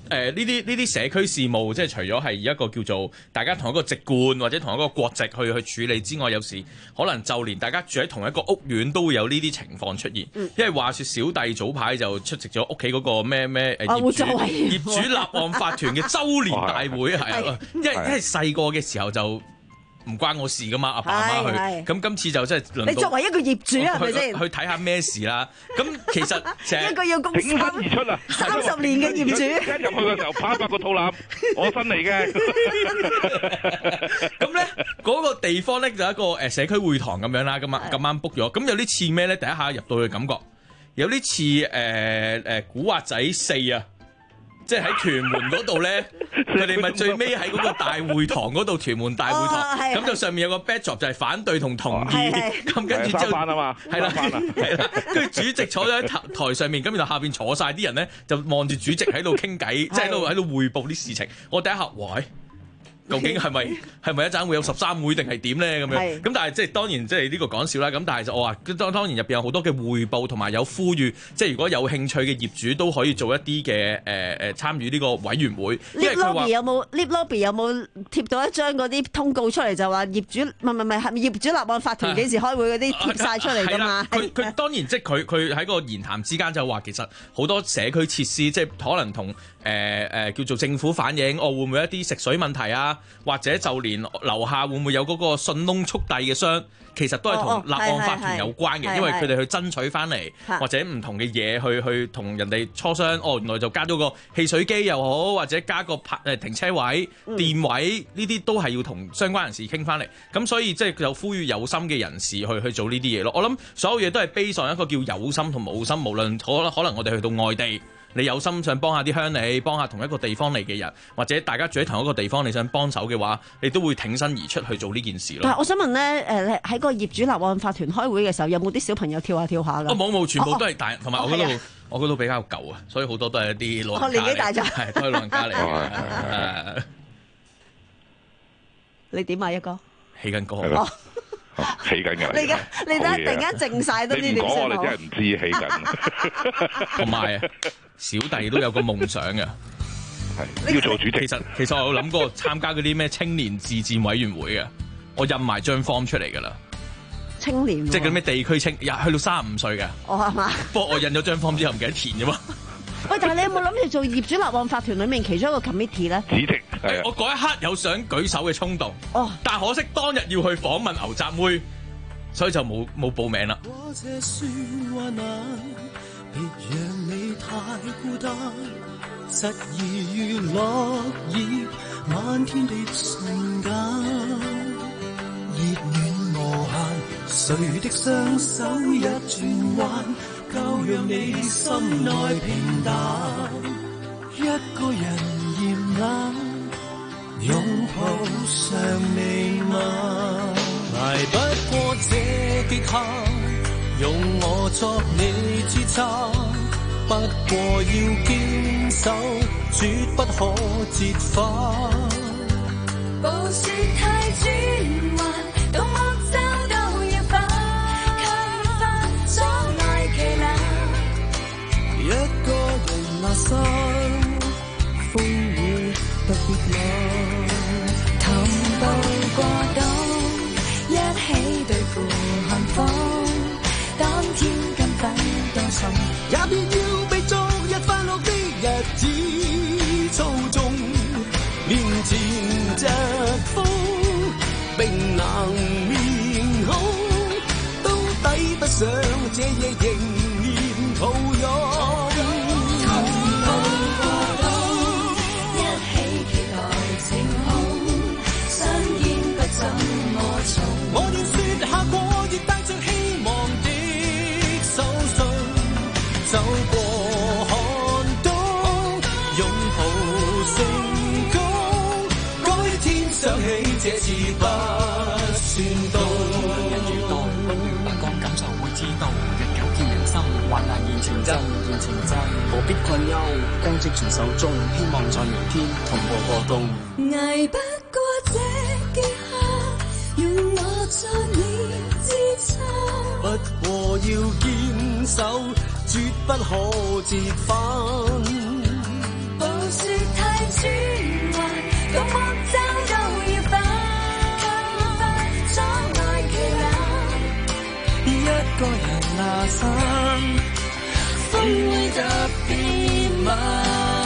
呢啲呢啲社區事務，即係除咗係一個叫做大家同一個籍貫或者同一個國籍去去處理之外，有時可能就連大家住喺同一個屋苑都會有呢啲情況出現。嗯、因為話說小弟早排就出席咗屋企嗰個咩咩誒業主業主立案法團嘅週年大會係啊，因為因為細個嘅時候就。唔關我事噶嘛，阿爸阿媽去，咁今次就真係輪到你作為一個業主係咪先？去睇下咩事啦。挺咁其實成一個要供三而出啊，三十年嘅業主，一入去嘅時候拍一拍個肚腩，我新嚟嘅。咁咧嗰個地方咧就一個誒社區會堂咁樣啦，咁啊咁啱 book 咗，咁有啲似咩咧？第一下入到去感覺有啲似誒誒古惑仔四啊！即係喺屯門嗰度咧，佢哋咪最尾喺嗰個大會堂嗰度，屯門大會堂，咁、哦、就上面有個 backdrop 就係反對同同意，咁跟住之後係啦，係啦，跟住主席坐咗喺台上面，咁然後下邊坐晒啲人咧，就望住主席喺度傾偈，即係喺度喺度彙報啲事情。我第一下，喂！究竟係咪係咪一陣會有十三會定係點咧？咁樣咁，但係即係當然即係呢個講笑啦。咁但係就我話當當然入邊有好多嘅彙報同埋有呼籲，即係如果有興趣嘅業主都可以做一啲嘅誒誒參與呢個委員會。因為佢話 有冇 Lift Lobby 有冇貼到一張嗰啲通告出嚟，就話業主唔係唔係係業主立案法團幾時開會嗰啲貼晒出嚟㗎嘛？佢佢、啊啊啊、當然即係佢佢喺個言談之間就話其實好多社區設施即係可能同。誒誒、呃、叫做政府反映，我、哦、會唔會一啲食水問題啊？或者就連樓下會唔會有嗰個信窿速遞嘅箱？其實都係同立案法團有關嘅，哦哦、因為佢哋去爭取翻嚟，或者唔同嘅嘢去去同人哋磋商。哦，原來就加咗個汽水機又好，或者加個泊誒停車位、嗯、電位呢啲都係要同相關人士傾翻嚟。咁所以即係就呼籲有心嘅人士去去做呢啲嘢咯。我諗所有嘢都係 base 上一個叫有心同冇心，無論可可能我哋去到外地。你有心想幫下啲鄉里，幫下同一個地方嚟嘅人，或者大家住喺同一個地方，你想幫手嘅話，你都會挺身而出去做呢件事咯。但係我想問咧，誒喺個業主立案法團開會嘅時候，有冇啲小朋友跳下跳下㗎？哦，冇冇，全部都係大人，同埋、哦、我嗰度、哦、我嗰度比較舊啊，所以好多都係一啲老人家嚟。年紀大咗，係都係老人家嚟嘅。你點啊，一哥？起緊歌。 起緊㗎， 你而家你而家突然間靜晒都唔知點算好。你唔講我哋真係唔知起緊。同埋小弟都有個夢想嘅，係要做主席。其實其實我有諗過參加嗰啲咩青年自薦委員會嘅，我印埋張 form 出嚟㗎啦。青年即係嗰啲咩地區青，呀去到三十五歲嘅。我係嘛？不過我印咗張 form 之後唔記得填啫嘛。 喂，但係你有冇諗住做業主立案法團裏面其中一個 committee 咧？主席， 我嗰一刻有想舉手嘅衝動，哦，但可惜當日要去訪問牛雜妹，所以就冇冇報名啦。我這說話難，別讓你太孤單，實已如落葉漫天的瞬間，熱暖無限，誰的雙手一轉彎。夠讓你心內平淡，一個人嫌冷，擁抱尚未晚，捱不過這極限，用我作你支撐，不過要堅守，絕不可折返。暴雪太轉幻，到莫走都要返，卻犯阻礙期難。一個人拿山，風雨特別冷。同步過冬，一起對付寒風。當天根本多重，也別要被昨日快樂的日子操縱。面前疾風，冰冷面孔，都抵不上這夜仍然抱擁。我要說下過，亦帶着希望的手信，走過寒冬，擁抱成功。改天想起，這次不算多。人越多，眼光感受會知道，日久見人心，患難見情真，見情真。何必困憂，光跡全手中，希望在明天同步過冬。捱不過這極限，用我作你支撐，不過要堅守，絕不可折返。暴雪轉彎，個魔咒都要翻，阻礙期難，一個人拿傘，風會特別慢。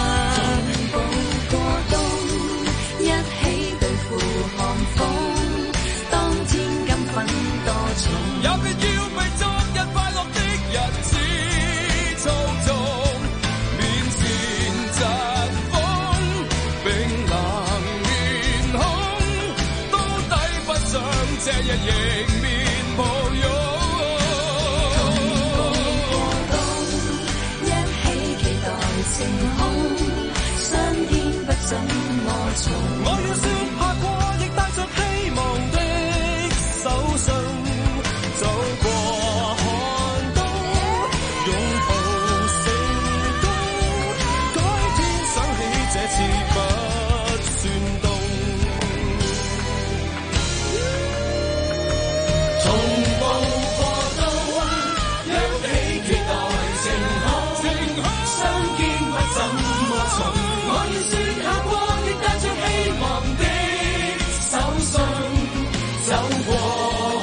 有別要被昨日快樂的日子操縱，面前疾風，冰冷面孔，都抵不上這日迎面抱擁。同步過冬，一起期待晴空，相見不怎麼重。我要說下過，亦帶着希望的手信。走過寒冬，擁抱成功，改天想起這次不算凍。同步過冬，一起期待晴空，相見不怎麼重。我要說下過，亦帶着希望的手信，走過。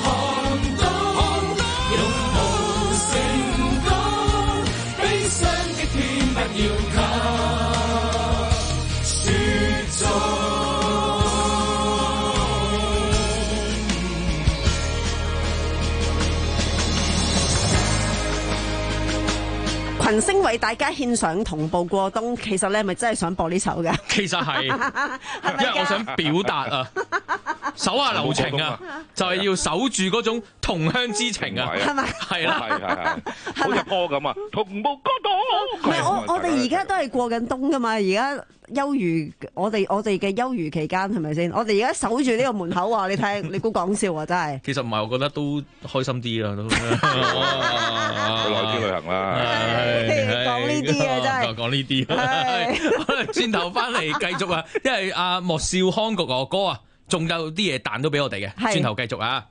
群星為大家獻上同步過冬，其實你係咪真係想播呢首㗎？ 其實係，因為我想表達啊，手下留情啊，就係要守住嗰種同鄉之情啊， 係咪？ 係啦， 係係係，好似歌咁啊，同步過冬。 唔係我我哋而家都係過緊冬㗎嘛，而家。休漁，我哋我哋嘅休漁期間係咪先？我哋而家守住呢個門口啊！你睇，你估講笑啊？真係。其實唔係，我覺得都開心啲啦，都。 去耐啲旅行啦。 講呢啲啊，真係。 講呢啲。好啦，轉頭翻嚟繼續啊，因為阿莫少康哥哥哥啊，仲有啲嘢彈到俾我哋嘅，轉頭繼續啊。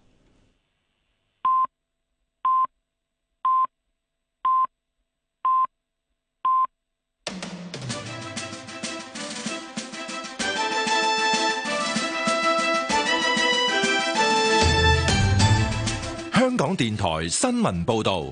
香港電台新聞報道，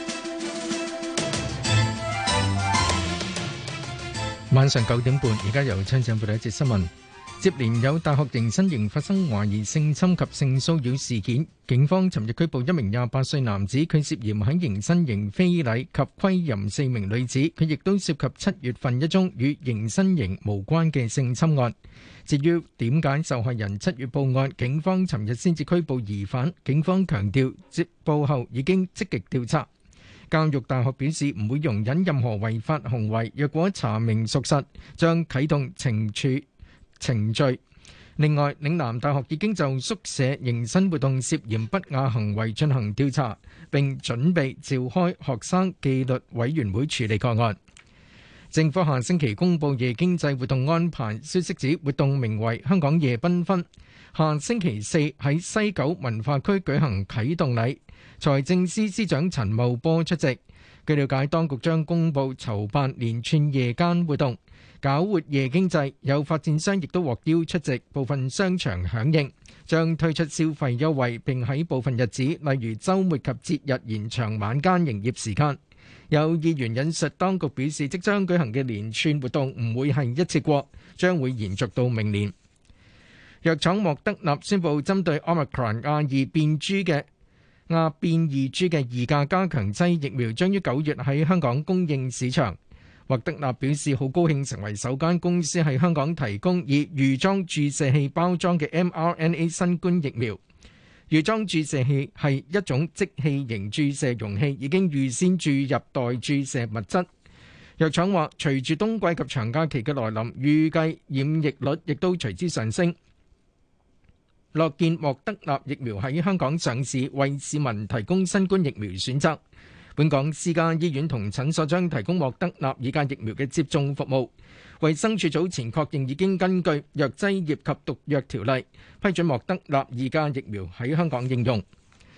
晚上九點半，而家由張正報道一節新聞。接連有大學迎新營發生懷疑性侵及性騷擾事件，警方尋日拘捕一名廿八歲男子，佢涉嫌喺迎新營非禮及窺淫四名女子，佢亦都涉及七月份一宗與迎新營無關嘅性侵案。至於點解受害人七月報案，警方尋日先至拘捕疑犯。警方強調接報後已經積極調查。教育大學表示唔會容忍任何違法行為，若果查明屬實，將啟動懲處程序。另外，嶺南大學已經就宿舍迎新活動涉嫌不雅行為進行調查，並準備召開學生紀律委員會處理個案。政府下星期公布夜經濟活動安排，消息指活動名為香港夜繽紛，下星期四喺西九文化區舉行啟動禮，財政司司長陳茂波出席。據了解，當局將公布籌辦連串夜間活動，搞活夜經濟，有發展商亦都獲邀出席，部分商場響應，將推出消費優惠，並喺部分日子，例如週末及節日延長晚間營業時間。有議員引述當局表示，即將舉行嘅連串活動唔會係一次過，將會延續到明年。藥廠莫德納宣布，針對 Omicron 亞異變株嘅亞變異株嘅二價加強劑疫苗，將於九月喺香港供應市場。莫德納表示好高興成為首間公司喺香港提供以預裝注射器包裝嘅 mRNA 新冠疫苗。預裝注射器係一種即棄型注射容器，已經預先注入待注射物質。藥廠話，隨住冬季及長假期嘅來臨，預計染疫率亦都隨之上升。樂見莫德納疫苗喺香港上市，為市民提供新冠疫苗選擇。本港私家醫院同診所將提供莫德納二價疫苗嘅接種服務。衛生署早前確認已經根據藥劑業及毒藥條例批准莫德納二價疫苗喺香港應用。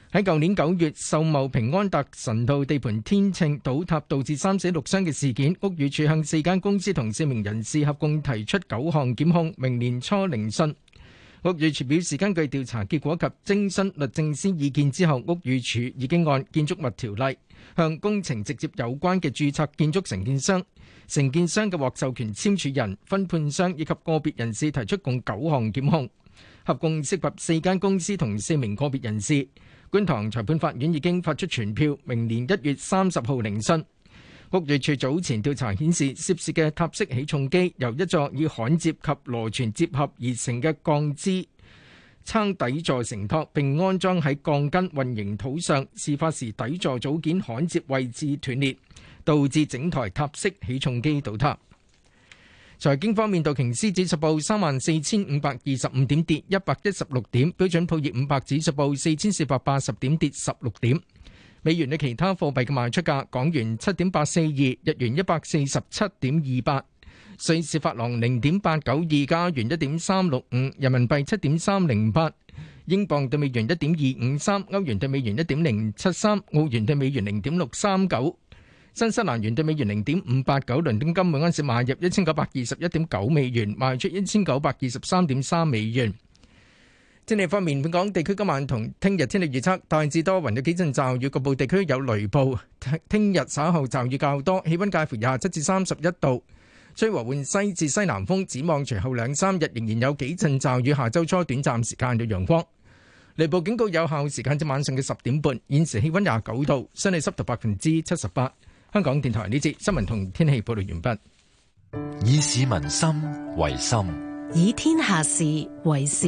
喺舊年九月，秀茂平安達臣道地盤天秤倒塌導致三死六傷嘅事件，屋宇署向四間公司同四名人士合共提出九項檢控，明年初聆訊。屋宇署表示，根據調查結果及徵詢律政司意見之後，屋宇署已經按建築物條例向工程直接有關嘅註冊建築承建商、承建商嘅獲授權簽署人、分判商以及個別人士提出共九項檢控，合共涉及四間公司同四名個別人士。觀塘裁判法院已經發出傳票，明年一月三十號聆訊。屋宇署早前調查顯示，涉事嘅塔式起重機由一座以焊接及螺旋接合而成嘅鋼支撐底座承托，並安裝喺鋼筋混凝土上。事發時底座組件焊接位置斷裂，導致整台塔式起重機倒塌。財經方面，道瓊斯指數報三萬四千五百二十五點，跌一百一十六點；標準普爾五百指數報四千四百八十點，跌十六點。美元對其他貨幣嘅賣出價：港元七點八四二，日元一百四十七點二八，瑞士法郎零點八九二，加元一點三六五，人民幣七點三零八，英鎊對美元一點二五三，歐元對美元一點零七三，澳元對美元零點六三九。新西蘭元對美元零點五八九，倫敦金每盎司買入一千九百二十一點九美元，賣出一千九百二十三點三美元。天氣方面，本港地區今晚同聽日天氣預測大致多雲，有幾陣驟雨，局部地區有雷暴。聽日稍後驟雨較多，氣溫介乎廿七至三十一度，吹和緩西至西南風。展望隨後兩三日仍然有幾陣驟雨，下週初短暫時間有陽光。雷暴警告有效時間至晚上嘅十點半。現時氣溫廿九度，相對濕度百分之七十八。香港電台呢節新聞同天氣報道完畢。 以市民心為心， 以天下事為事。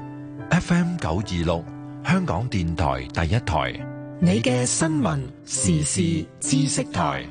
F M 九二六，香港電台第一台， 你嘅新聞時事知識台。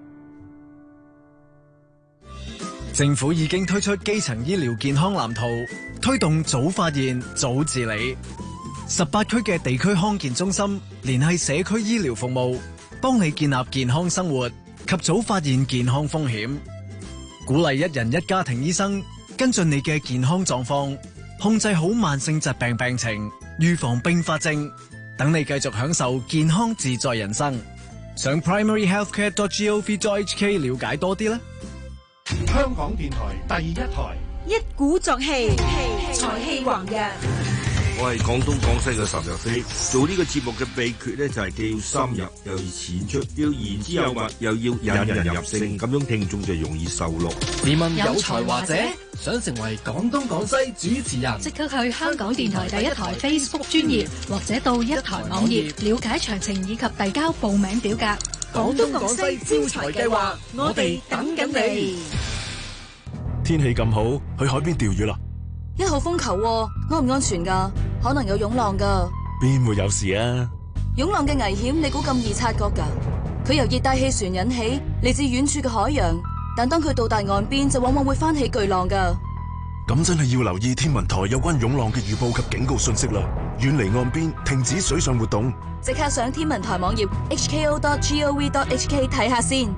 政府已經推出基層醫療健康藍圖，推動早發現、早治理。十八區嘅地區康健中心聯繫社區醫療服務，幫你建立健康生活及早發現健康風險，鼓勵一人一家庭醫生跟進你嘅健康狀況，控制好慢性疾病病情，預防併發症，等你繼續享受健康自在人生。上 primary healthcare dot gov dot h k 了解多啲啦。 香港電台第一台， 一鼓作氣，財氣宏躍。 我係廣東廣西嘅岑日飛，做呢個節目嘅秘訣咧就係既要深入，又要淺出，要言之有物，又要引人入勝，咁樣聽眾就容易受落。 自問有才華者想成為廣東廣西主持人，即刻去香港電台第一台 Facebook 專頁，或者到一台網頁了解詳情以及遞交報名表格。廣東廣西招才計劃，我哋等緊你。 天氣咁好，去海邊釣魚啦！ 一號風球，安唔安全噶？可能有湧浪噶。 邊會有事啊？ 湧浪嘅危險，你估咁易察覺噶？佢由熱帶氣旋引起，嚟自遠處嘅海洋，但當佢到達岸邊，就往往會翻起巨浪噶。 咁真係要留意天文台有關湧浪嘅預報及警告信息啦，遠離岸邊，停止水上活動。 即刻上天文台網頁 h k o dot gov dot h k 睇下先。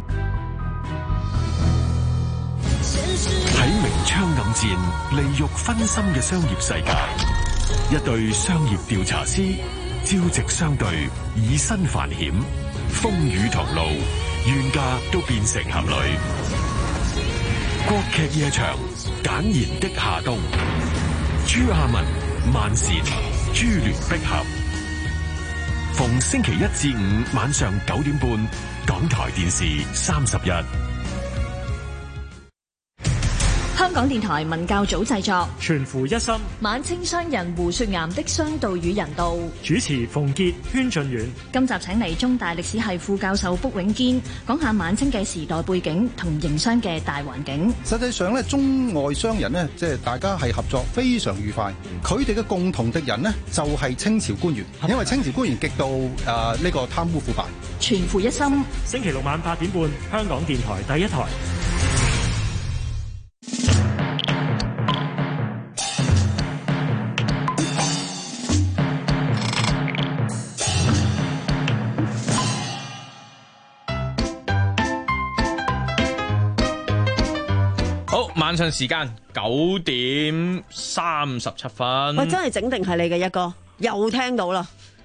喺明槍暗箭、利欲熏心嘅商業世界，一對商業調查師朝夕相對，以身犯險，風雨同路，冤家都變成俠侶。國劇夜場，簡言的夏冬，朱亞文、萬茜、珠聯璧合，逢星期一至五晚上九點半，港台電視三十一。 香港電台文教組製作， 全乎一心。 晚清商人胡雪岩的商道與人道， 主持馮傑、軒俊遠。 今集請嚟中大歷史系副教授卜永堅講下晚清嘅時代背景同營商嘅大環境。 實際上咧，中外商人呢，即係大家係合作非常愉快。佢哋嘅共同敵人呢，就係清朝官員，因為清朝官員極度誒呢個貪污腐敗。 全乎一心。 星期六晚八點半，香港電台第一台。 晚上時間九點三十七分。 喂，真係整定係你嘅一哥，又聽到啦。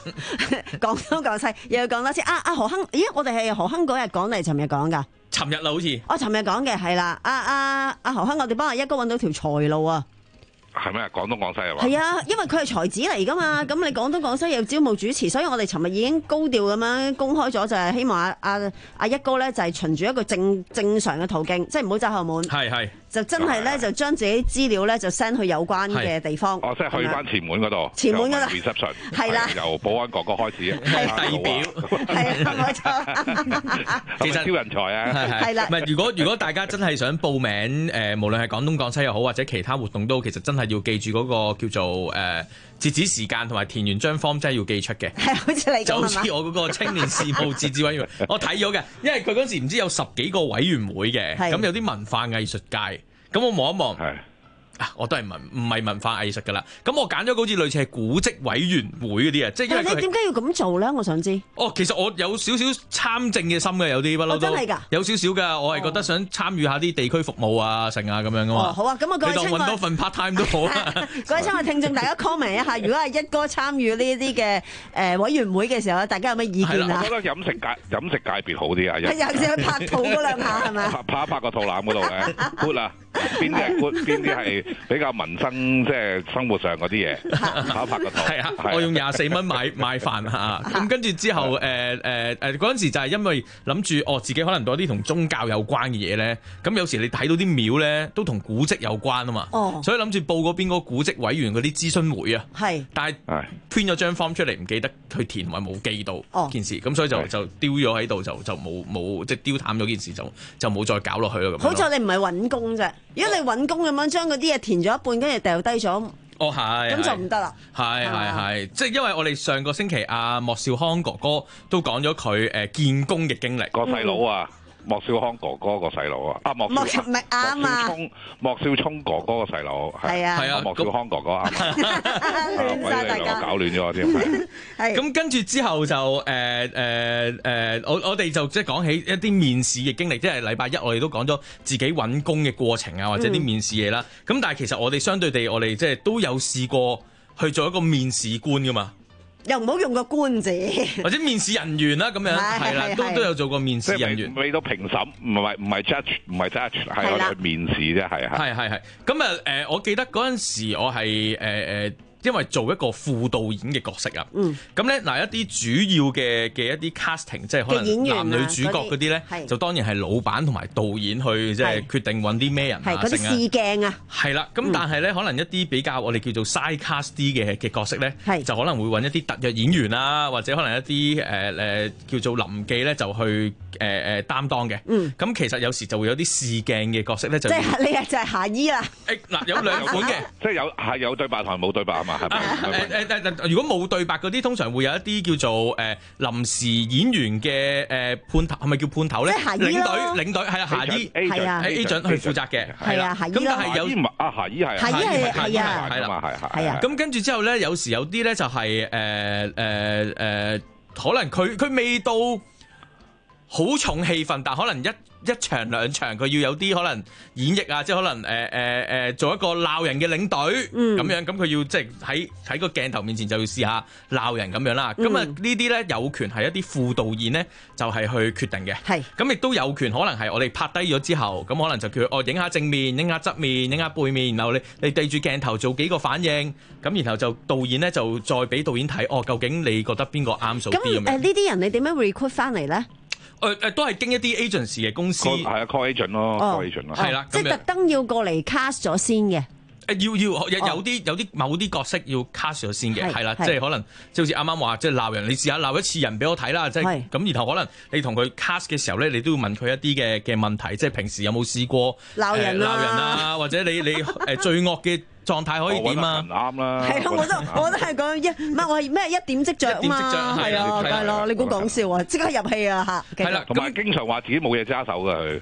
廣東廣西又要講多次啊！阿何鏗，咦？我哋係何鏗嗰日講定尋日講㗎？ 尋日啦，好似。 我尋日講嘅係啦，阿阿阿何鏗，我哋幫阿一哥揾到條財路啊！ 係咩？廣東廣西係嘛？ 係啊，因為佢係才子嚟噶嘛，咁你廣東廣西有招募主持，所以我哋尋日已經高調咁樣公開咗，就係希望阿阿阿一哥咧就係循住一個正正常嘅途徑，即係唔好走後門。 係係。 就真係咧，就將自己資料咧就 send 去有關嘅地方。 哦，即係去翻前門嗰度。 前門嗰度。 reception 係啦， 由保安哥哥開始。 係遞表。 係啊，冇錯。 其實招人才啊。 係啦。 唔係，如果如果大家真係想報名，誒，無論係廣東廣西又好，或者其他活動都好，其實真係要記住嗰個叫做誒截止時間同埋填完張 form 真係要寄出嘅。 係，好似你咁就好似我嗰個青年事務自治委員會，我睇咗嘅，因為佢嗰時唔知有十幾個委員會嘅，咁有啲文化藝術界。咁我望一望，啊，我都係文唔係文化藝術噶啦。咁我揀咗好似類似係古蹟委員會嗰啲啊，即係因為你點解要咁做咧？我想知。 哦，其實我有少少參政嘅心嘅，有啲不嬲都。 真係㗎。 有少少㗎，我係覺得想參與下啲地區服務啊，成啊咁樣噶嘛。 哦，好啊，咁啊，各位親愛， 你當揾多份 part time 都好啊。 各位親愛聽眾，大家 comment 一下，如果係一哥參與呢啲嘅誒委員會嘅時候咧，大家有咩意見啊？ 我覺得飲食界飲食界別好啲啊。 係尤其是拍肚嗰兩下係咪？ 拍一拍個肚腩嗰度咧 good 啊！邊啲係 good，邊啲係比較民生，即係生活上嗰啲嘢，拍一拍個肚。 係啊，我用廿四蚊買買飯嚇，咁跟住之後誒誒誒嗰陣時就係因為諗住哦自己可能多啲同宗教有關嘅嘢咧，咁有時你睇到啲廟咧都同古蹟有關啊嘛， 哦， 所以諗住報嗰邊嗰個古蹟委員嗰啲諮詢會啊， 係， 但係編咗張 form 出嚟唔記得去填，同埋冇記到件事，咁所以就就丟咗喺度，就就冇冇即係丟淡咗件事，就就冇再搞落去咯咁。 好在你唔係揾工啫。如果你揾工咁樣將嗰啲嘢填咗一半，跟住掉低咗， 哦係， 咁就唔得啦。 係係係，即係因為我哋上個星期阿莫少康哥哥都講咗佢誒建工嘅經歷， 個細佬啊。莫少康哥哥個細佬啊，啊莫少唔係啱啊， 莫少聰哥哥個細佬係啊， 係啊， 莫少康哥哥啱， 亂晒大家， 搞亂咗添。 係咁跟住之後就誒誒誒，我我哋就即係講起一啲面試嘅經歷，即係禮拜一我哋都講咗自己揾工嘅過程啊，或者啲面試嘢啦。咁、嗯、但係其實我哋相對地，我哋即係都有試過去做一個面試官噶嘛。 又唔好用個官字， 或者面試人員啦咁樣，係啦，都都有做過面試人員。 未到評審，唔係唔係 judge，唔係 judge，係我哋面試啫，係啊。 係係係。咁啊誒，我記得嗰陣時我係誒誒。因為做一個副導演嘅角色啊，咁咧嗱一啲主要嘅嘅一啲 casting， 即係可能男女主角嗰啲咧，就當然係老闆同埋導演去即係決定揾啲咩人啊， 係嗰啲試鏡啊， 係啦。咁但係咧，可能一啲比較我哋叫做 side cast 啲嘅嘅角色咧，就可能會揾一啲特約演員啊，或者可能一啲誒誒叫做臨記咧，就去誒誒擔當嘅。咁其實有時就會有啲試鏡嘅角色咧，就即係你啊，就係夏姨啦。 誒嗱，有兩款嘅， 即係有係有對白同冇對白啊嘛。 誒誒誒，如果冇對白嗰啲，通常會有一啲叫做誒臨時演員嘅誒判頭，係咪叫判頭咧？領隊領隊係啊，夏姨係啊 ，agent 去負責嘅係啦。咁但係有啊夏姨係夏姨係係啊係啦係係啊。 咁跟住之後咧，有時有啲咧就係誒誒誒，可能佢佢未到好重氣氛，但可能一一場兩場佢要有啲可能演繹啊，即係可能誒誒誒做一個鬧人嘅領隊咁、嗯、樣，咁佢要即係喺喺個鏡頭面前就要試下鬧人咁樣啦。咁啊、嗯、呢啲咧有權係一啲副導演咧就係、是、去決定嘅。係咁亦都有權可能係我哋拍低咗之後，咁可能就叫佢哦影下正面、影下側面、影下背面，然後你你對住鏡頭做幾個反應，咁然後就導演咧就再俾導演睇哦，究竟你覺得邊個啱數啲咁樣。 咁誒呢啲人你點樣 recruit 翻嚟咧？ 誒誒，都係經一啲 agency 嘅公司， 係啊 call agent 咯 call agent 咯， 係啦， 即係特登要過嚟 cast 咗先嘅。 誒要要有有啲有啲某啲角色要 cast 咗先嘅，係啦，即係可能即係好似啱啱話，即係鬧人，你試下鬧一次人俾我睇啦，即係咁，然後可能你同佢 cast 嘅時候咧，你都要問佢一啲嘅嘅問題，即係平時有冇試過鬧人鬧人啊，或者你你誒最惡嘅狀態可以點啊？ 啱啦， 係啊，我都我都係講一唔係我係咩一點即着啊嘛，係啊，係咯，你估講笑啊？即刻入戲啊嚇！ 係啦， 同埋經常話自己冇嘢揸手㗎佢。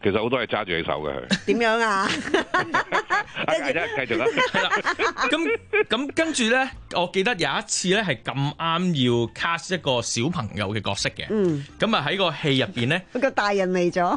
其實好多係揸住起手嘅佢。 點樣啊？ 跟住繼續啦。 係啦，咁咁跟住咧，我記得有一次咧係咁啱要 cast 一個小朋友嘅角色嘅。 嗯。 咁啊喺個戲入邊咧， 個大人嚟咗。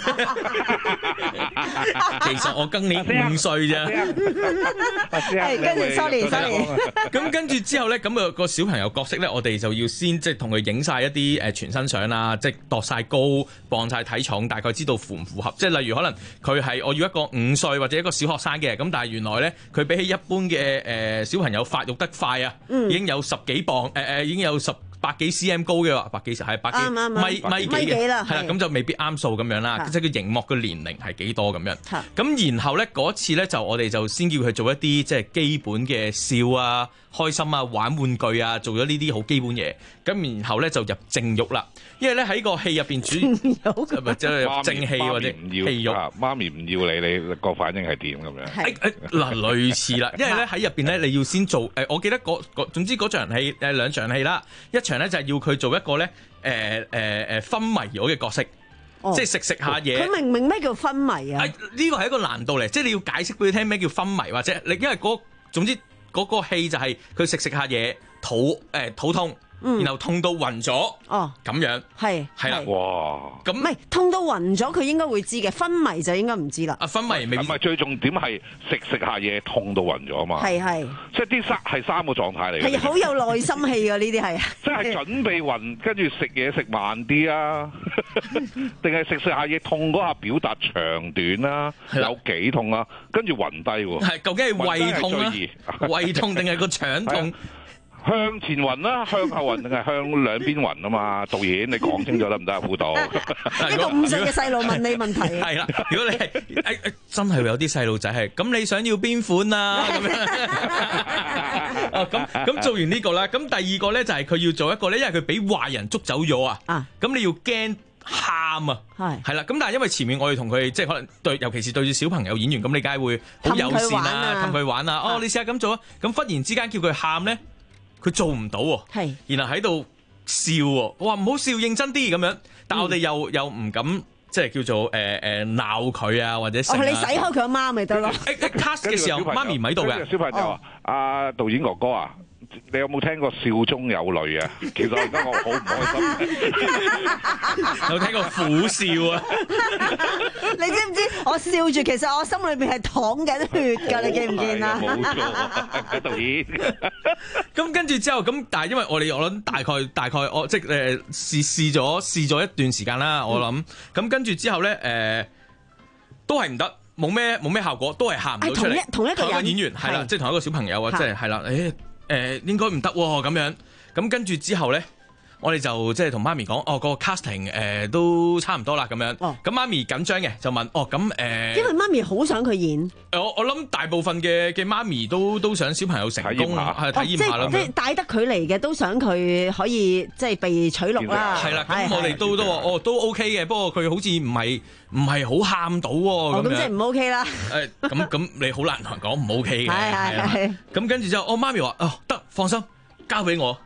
其實我今年五歲啫。 係跟住 sorry sorry。 咁跟住之後咧，咁個個小朋友角色咧，我哋就要先即係同佢影晒一啲誒全身相啦，即係度晒高、磅晒體重，大概知道符唔符合。即係例如可能佢係我要一個五歲或者一個小學生嘅，咁但係原來咧佢比起一般嘅誒小朋友發育得快啊，已經有十幾磅誒誒，已經有十百幾 cm 高嘅話，百幾係百幾米米幾嘅，係啦，咁就未必啱數咁樣啦。即係佢熒幕嘅年齡係幾多咁樣。咁然後咧嗰次咧就我哋就先叫佢做一啲即係基本嘅笑啊、開心啊、玩玩具啊，做咗呢啲好基本嘢。咁然後咧就入正肉啦，因為咧喺個戲入邊主係咪即係入正戲或者戲肉？ 媽咪唔要你，你個反應係點咁樣？ 誒誒嗱，類似啦，因為咧喺入邊咧你要先做誒，我記得嗰嗰總之嗰場戲誒兩場戲啦，一場咧就係要佢做一個咧誒誒誒昏迷咗嘅角色，即係食食下嘢。 佢明唔明咩叫昏迷啊？ 呢個係一個難度嚟，即係你要解釋俾佢聽咩叫昏迷，或者你因為嗰總之嗰個戲就係佢食食下嘢，肚誒肚痛。嗯、然後痛到暈咗，哦，咁樣係係啦， 哇！ 咁唔係痛到暈咗，佢應該會知嘅，昏迷就應該唔知啦。 啊，昏迷未？唔係最重點係食食下嘢痛到暈咗嘛？係係，即係啲三係三個狀態嚟嘅。 係好有耐心氣㗎，呢啲係。 即係準備暈，跟住食嘢食慢啲啊，定係食食下嘢痛嗰下表達長短啦，有幾痛啊？跟住暈低喎。 係究竟係胃痛啊？胃痛定係個腸痛？ 向前暈啦，向後暈定係向兩邊暈啊嘛？導演，你講清楚得唔得啊？輔導一個五歲嘅細路問你問題， 係啦。如果你係誒誒，真係會有啲細路仔係咁，你想要邊款啊？咁樣哦，咁咁做完呢個啦，咁第二個咧就係佢要做一個咧，因為佢俾壞人捉走咗啊。啊，咁你要驚喊啊，係係啦。咁但係因為前面我哋同佢即係可能對，尤其是對住小朋友演員，咁你梗係會好友善啊，氹佢玩啊。哦，你試下咁做啊。咁忽然之間叫佢喊咧。佢做唔到喎，然後喺度笑喎，我話唔好笑，認真啲咁樣，但係我哋又、嗯、又唔敢即係叫做誒誒鬧佢啊，或者成、啊哦、你洗開佢阿媽咪得咯。 誒誒 cast 嘅時候，媽咪唔喺度嘅。 小朋友啊，阿、哦啊、導演哥哥啊。你有冇聽過笑中有淚啊？其實而家我好唔開心。 有聽過苦笑啊？ 你知唔知我笑住，其實我心裏邊係淌緊血㗎，你記唔見啊？ 冇錯啊，導演。 咁跟住之後，咁但係因為我哋我諗大概大概我即係誒試試咗試咗一段時間啦，我諗咁跟住之後咧誒、呃、都係唔得，冇咩冇咩效果，都係喊唔到出嚟。 同一同一個演員係啦，即係同一個小朋友啊，即係係啦，誒。誒、呃、應該唔得喎，咁樣咁跟住之後咧，我哋就即係同媽咪講，哦、個 casting 誒、呃、都差唔多啦，咁樣。哦。咁媽咪緊張嘅，就問，哦咁誒。呃、 因為媽咪好想佢演。 我我諗大部分嘅嘅媽咪都都想小朋友成功，係體驗下啦。 即係帶得佢嚟嘅，都想佢可以即係被取錄啦。 係啦，咁我哋都都話，哦都 OK 嘅，不過佢好似唔係唔係好喊到喎。 哦，咁即係唔 OK 啦。 誒，咁咁你好難同人講唔 OK 嘅。 係係係。 咁跟住之後，我媽咪話，哦得，放心，交俾我。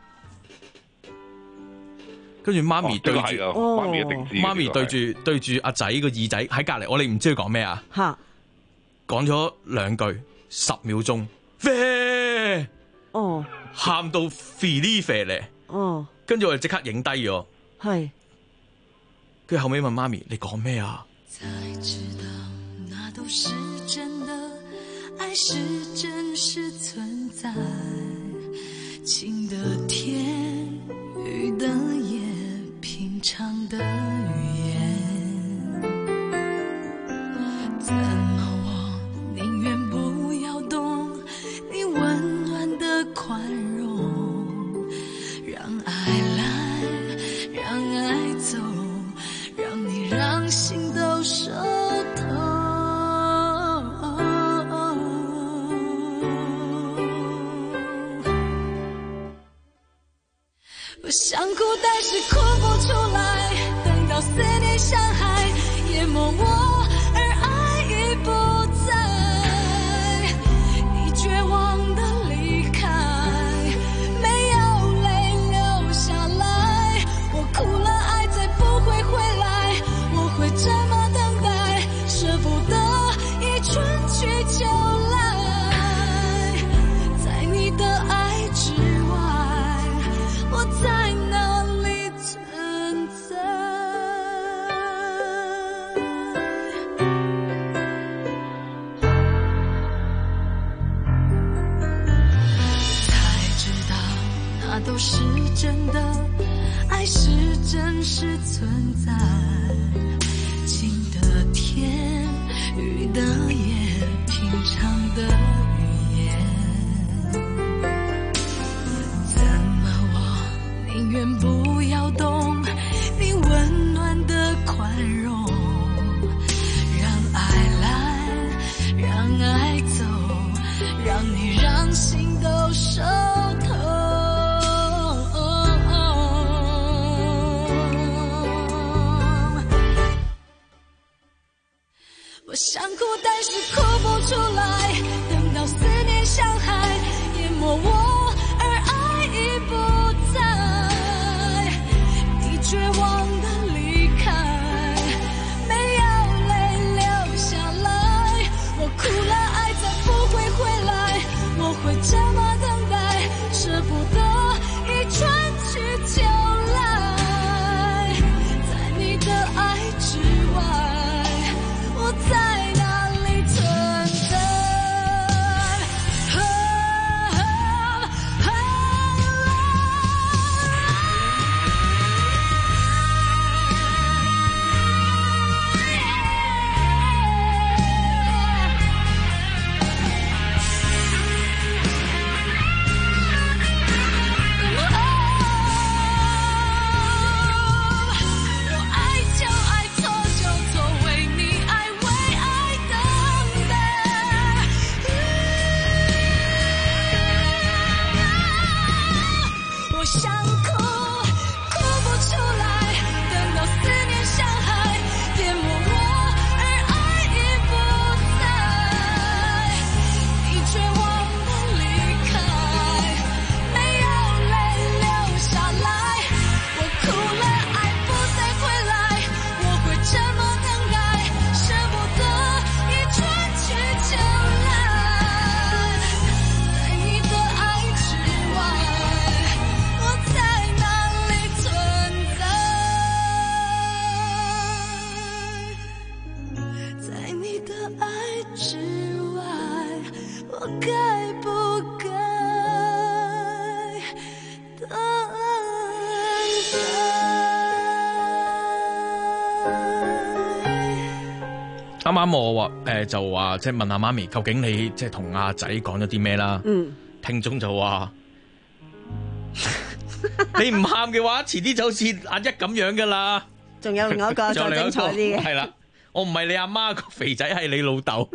跟住媽咪對住， 媽咪一定知。 媽咪對住對住阿仔個耳仔喺隔離，我哋唔知佢講咩啊。嚇！講咗兩句，十秒鐘，啡，哦，喊到肥哩啡咧，哦，跟住我哋即刻影低咗，係，跟住後尾問媽咪：你講咩啊？才知道那都是真的，愛是真實存在，晴的天，雨的夜，平常的語言，怎麼寧願不要懂你溫暖的寬容，讓愛來，讓愛走，讓你讓心都受痛。我想哭，但是哭不出來，等到思念像海淹沒我，而愛已不在，你絕望的離開，沒有淚流下來，我哭了，愛再不會回來，我會這麼等待， 那都是真的，愛是真實存在，晴的天，雨的夜，平常的語言，怎麼我寧願不要懂你溫暖的寬容，讓愛來，讓愛走，讓你讓心都熟透。我想哭，但是哭不出來，等到思念像海淹沒我，而愛已不在，你絕望的離開，沒有淚流下來，我哭了，愛再不會回來，我會這麼等待，捨不得一春去秋來，在你的愛之外，我在哪裡存在？ 啱啱我話誒就話即係問下媽咪，究竟你即係同阿仔講咗啲咩啦？ 嗯， 聽眾就話你唔喊嘅話，遲啲就好似阿一咁樣噶啦。 仲有另外一個再精彩啲嘅， 係啦，我唔係你阿媽個肥仔，係你老豆。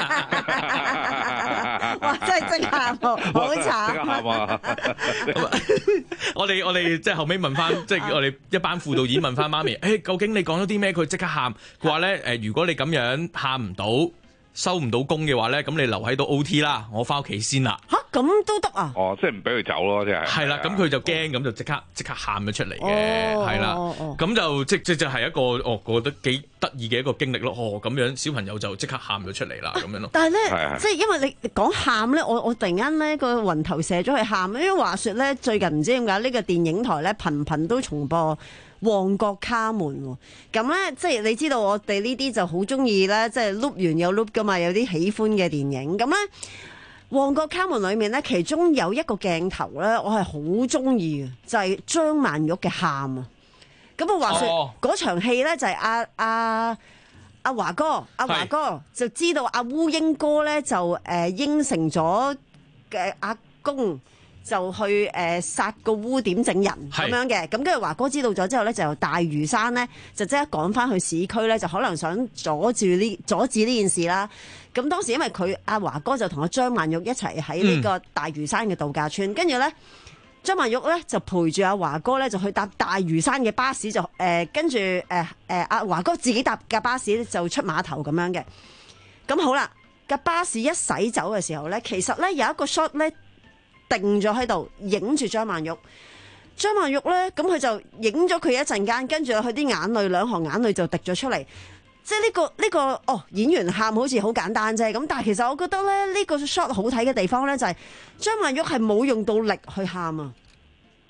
哇！真係即喊喎，好慘啊！ 我哋我哋即係後尾問翻，即係我哋一班輔導員問翻媽咪，誒究竟你講咗啲咩？佢即刻喊，佢話咧誒，如果你咁樣喊唔到，收唔到工嘅話咧，咁你留喺度 O T 啦，我翻屋企先啦。 吓，咁都得啊？ 哦，即係唔俾佢走咯，即係。 係啦，咁佢就驚，咁就即刻即刻喊咗出嚟嘅，係啦。咁就即即就係一個哦，覺得幾得意嘅一個經歷咯。哦，咁樣小朋友就即刻喊咗出嚟啦，咁樣咯。 但係咧，即係因為你講喊咧，我我突然間咧個雲頭射咗去喊，因為話說咧最近唔知點解呢個電影台咧頻頻都重播旺角卡門喎，咁咧即係你知道我哋呢啲就好中意咧，即係碌完又碌噶嘛，有啲喜歡嘅電影。咁咧旺角卡門裏面咧，其中有一個鏡頭咧，我係好中意嘅，就係張曼玉嘅喊啊！咁啊話說嗰場戲咧就係阿阿阿華哥，阿華哥就知道阿烏蠅哥咧就誒應承咗嘅阿公。就去誒、呃、殺個污點整人咁樣嘅，咁跟住華哥知道咗之後咧，就由大嶼山咧就即刻趕翻去市區咧，就可能想阻住呢阻止呢件事啦。咁當時因為佢阿華哥就同阿張曼玉一齊喺呢個大嶼山嘅度假村，跟住咧張曼玉咧就陪住阿華哥咧就去搭大嶼山嘅巴士，就誒跟住誒誒阿華哥自己搭架巴士就出碼頭咁樣嘅。咁好啦，架巴士一駛走嘅時候咧，其實咧有一個 shot 咧。定咗喺度影住張曼玉，張曼玉咧，咁佢就影咗佢一陣間，跟住佢啲眼淚兩行眼淚就滴咗出嚟。即係呢個呢個哦，演員喊好似好簡單啫，咁但係其實我覺得咧呢個 shot 好睇嘅地方咧就係張曼玉係冇用到力去喊啊，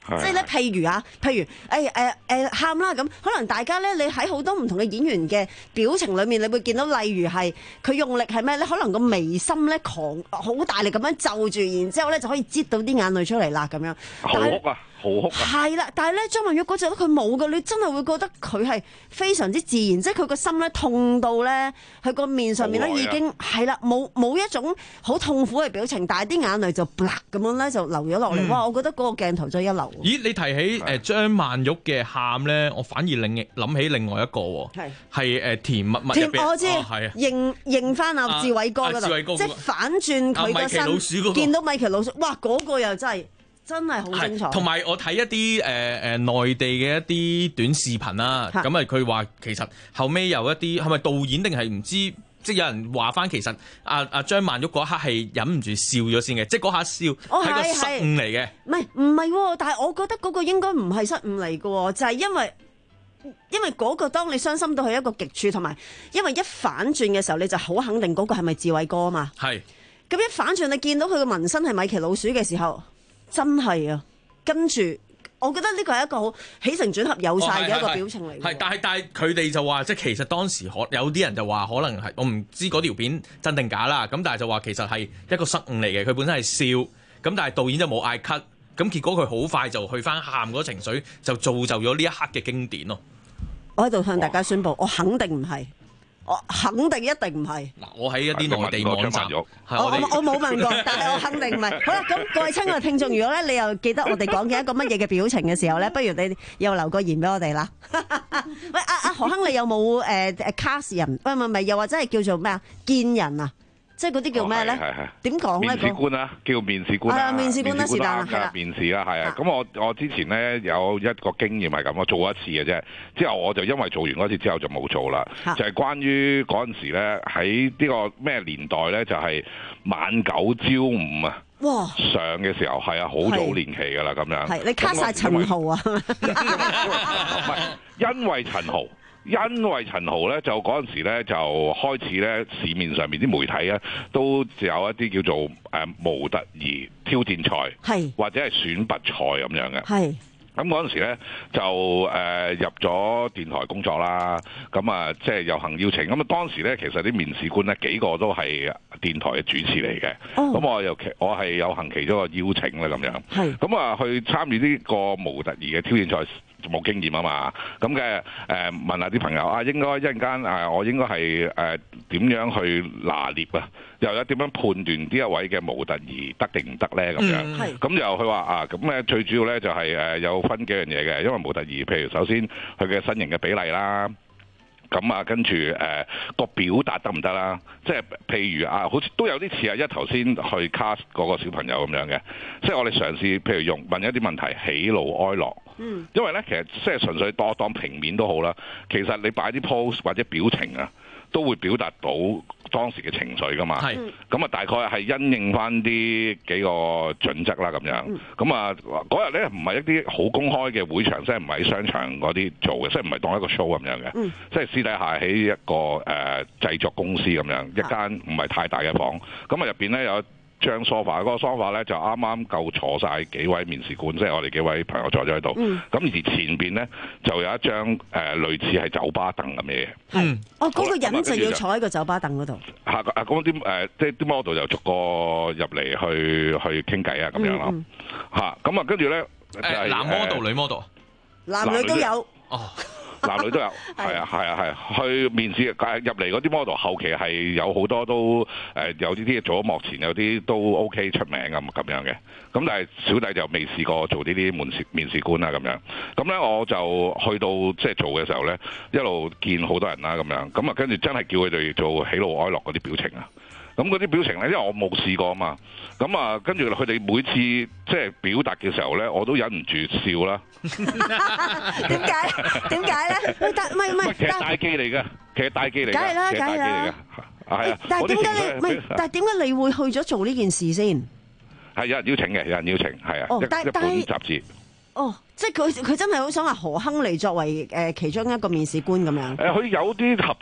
即係咧，譬如啊，譬如誒誒誒喊啦咁，可能大家咧，你喺好多唔同嘅演員嘅表情裏面，你會見到，例如係佢用力係咩咧？可能個眉心咧狂好大力咁樣皺住，然之後咧就可以擠到啲眼淚出嚟啦，咁樣。 好哭啊！好哭啊！ 係啦，但係咧張曼玉嗰隻咧佢冇㗎，你真係會覺得佢係非常之自然，即係佢個心咧痛到咧，佢個面上面咧已經係啦，冇冇一種好痛苦嘅表情，但係啲眼淚就啪咁樣咧就流咗落嚟。 嗯、 哇！我覺得嗰個鏡頭真係一流。 咦？你提起誒張曼玉嘅喊咧，我反而另諗起另外一個喎，係係誒甜蜜蜜入邊， 我知係啊， 認認翻阿志偉哥嗰度，即係反轉佢個身，見到米奇老鼠，哇！嗰個又真係。真係好精彩， 同埋我睇一啲誒誒內地嘅一啲短視頻啦，咁啊佢話其實後尾有一啲係咪導演定係唔知，即係有人話翻其實阿阿張曼玉嗰刻係忍唔住笑咗先嘅，即係嗰下笑係、哦、個失誤嚟嘅。 唔係唔係，但係我覺得嗰個應該唔係失誤嚟嘅，就係、是、因為因為嗰個當你傷心到去一個極處，同埋因為一反轉嘅時候，你就好肯定嗰個係咪志偉哥啊嘛。係咁一反轉，你見到佢嘅紋身係米奇老鼠嘅時候。真係啊，跟住我覺得呢個係一個好起承轉合有晒嘅一個表情嚟。 係、哦，但係但係佢哋就話，即係其實當時可有啲人就話，可能係我唔知嗰條片真定假啦。咁但係就話其實係一個失誤嚟嘅，佢本身係笑，咁但係導演就冇嗌 cut，咁結果佢好快就去翻喊嗰個情緒，就造就咗呢一刻嘅經典咯。 我喺度向大家宣佈，我肯定唔係。我肯定一定唔係。嗱， 我喺一啲內地網站， 我我我冇問過，但係我肯定唔係。好啦，咁各位親愛嘅聽眾，如果咧你又記得我哋講嘅一個乜嘢嘅表情嘅時候咧，不如你又留個言俾我哋啦。喂，阿阿何亨，你有冇誒誒 cast 人？喂，唔係唔係，又或者係叫做咩啊？見人啊？即係嗰啲叫咩咧？點講咧？ 面試官啦，叫面試官啦。 面試官啦，是但啦，係啦。 面試啦，係啊。咁我我之前咧有一個經驗係咁，我做過一次嘅啫。之後我就因為做完嗰次之後就冇做啦。就係關於嗰陣時咧，喺呢個咩年代咧，就係晚九朝五啊。哇！上嘅時候係啊，好早年期㗎啦，咁樣。係你卡晒陳豪啊？ 唔係，因為陳豪。因為陳豪咧就嗰陣時咧就開始咧市面上面啲媒體咧都有一啲叫做誒、呃、模特兒挑戰賽，或者係選拔賽咁樣嘅。係咁嗰陣時咧就誒、呃、入咗電台工作啦，咁啊即係有幸邀請。咁啊當時咧其實啲面試官咧幾個都係電台嘅主持嚟嘅，咁、哦、我又其我係有幸其中一個邀請咧咁樣。係咁啊去參與呢個模特兒嘅挑戰賽。冇經驗啊嘛，咁嘅誒問下啲朋友啊，應該一陣間誒，我應該係誒點樣去拿捏啊？又有點樣判斷呢一位嘅模特兒得定唔得咧？咁樣，咁、嗯、就佢話啊，咁咧最主要咧就係誒有分幾樣嘢嘅，因為模特兒譬如首先佢嘅身形嘅比例啦。咁啊，跟住誒個表達得唔得啦？即係譬如啊，好似都有啲似啊，一頭先去 cast 嗰個小朋友咁樣嘅，即係我哋嘗試譬如用問一啲問題，喜怒哀樂。嗯。因為咧，其實即係純粹當當平面都好啦。其實你擺啲 pose 或者表情啊，都會表達到當時嘅情緒噶嘛。係。咁啊，大概係因應翻啲幾個準則啦，咁樣。咁啊，嗰日咧唔係一啲好公開嘅會場，即係唔係喺商場嗰啲做嘅，即係唔係當一個 show 咁樣嘅。嗯。即係私底下喺一個誒、呃、製作公司咁樣，一間唔係太大嘅房。咁啊入邊咧有張 sofa，嗰個 sofa 咧就啱啱夠坐晒幾位面試官，即係我哋幾位朋友坐咗喺度。咁、嗯、而前邊咧就有一張誒、呃、類似係酒吧凳咁嘅嘢。 係。哦，嗰、那個人就要坐喺個酒吧凳嗰度。 嚇啊！嗰啲誒即係啲 model 就逐個入嚟去去傾偈啊咁樣咯。嚇咁啊，跟住咧誒男 model 女 model， 男女都有。 哦。 男女都有，係啊，係啊，係、啊。去面試入嚟嗰啲 model，後期係有好多都誒、呃、有啲啲做咗幕前，有啲都 OK 出名咁咁樣嘅。咁但係小弟就未試過做呢啲面試面試官啦咁樣。咁咧我就去到即係做嘅時候咧，一路見好多人啦咁樣。咁啊跟住真係叫佢哋做喜怒哀樂嗰啲表情啊。咁嗰啲表情咧，因為我冇試過啊嘛，咁啊，跟住佢哋每次即係表達嘅時候咧，我都忍唔住笑啦。 點解？點解咧？喂，但唔係唔係， 其實大忌嚟嘅，其實大忌嚟嘅， 梗係啦， 梗係啦，係啊。 但係點解你唔係？但係點解你會去咗做呢件事先？ 係有人邀請嘅，有人邀請，係啊。 哦，但係一本雜誌。 哦，即係佢佢真係好想話何亨利作為誒其中一個面試官咁樣。 誒，佢有啲合作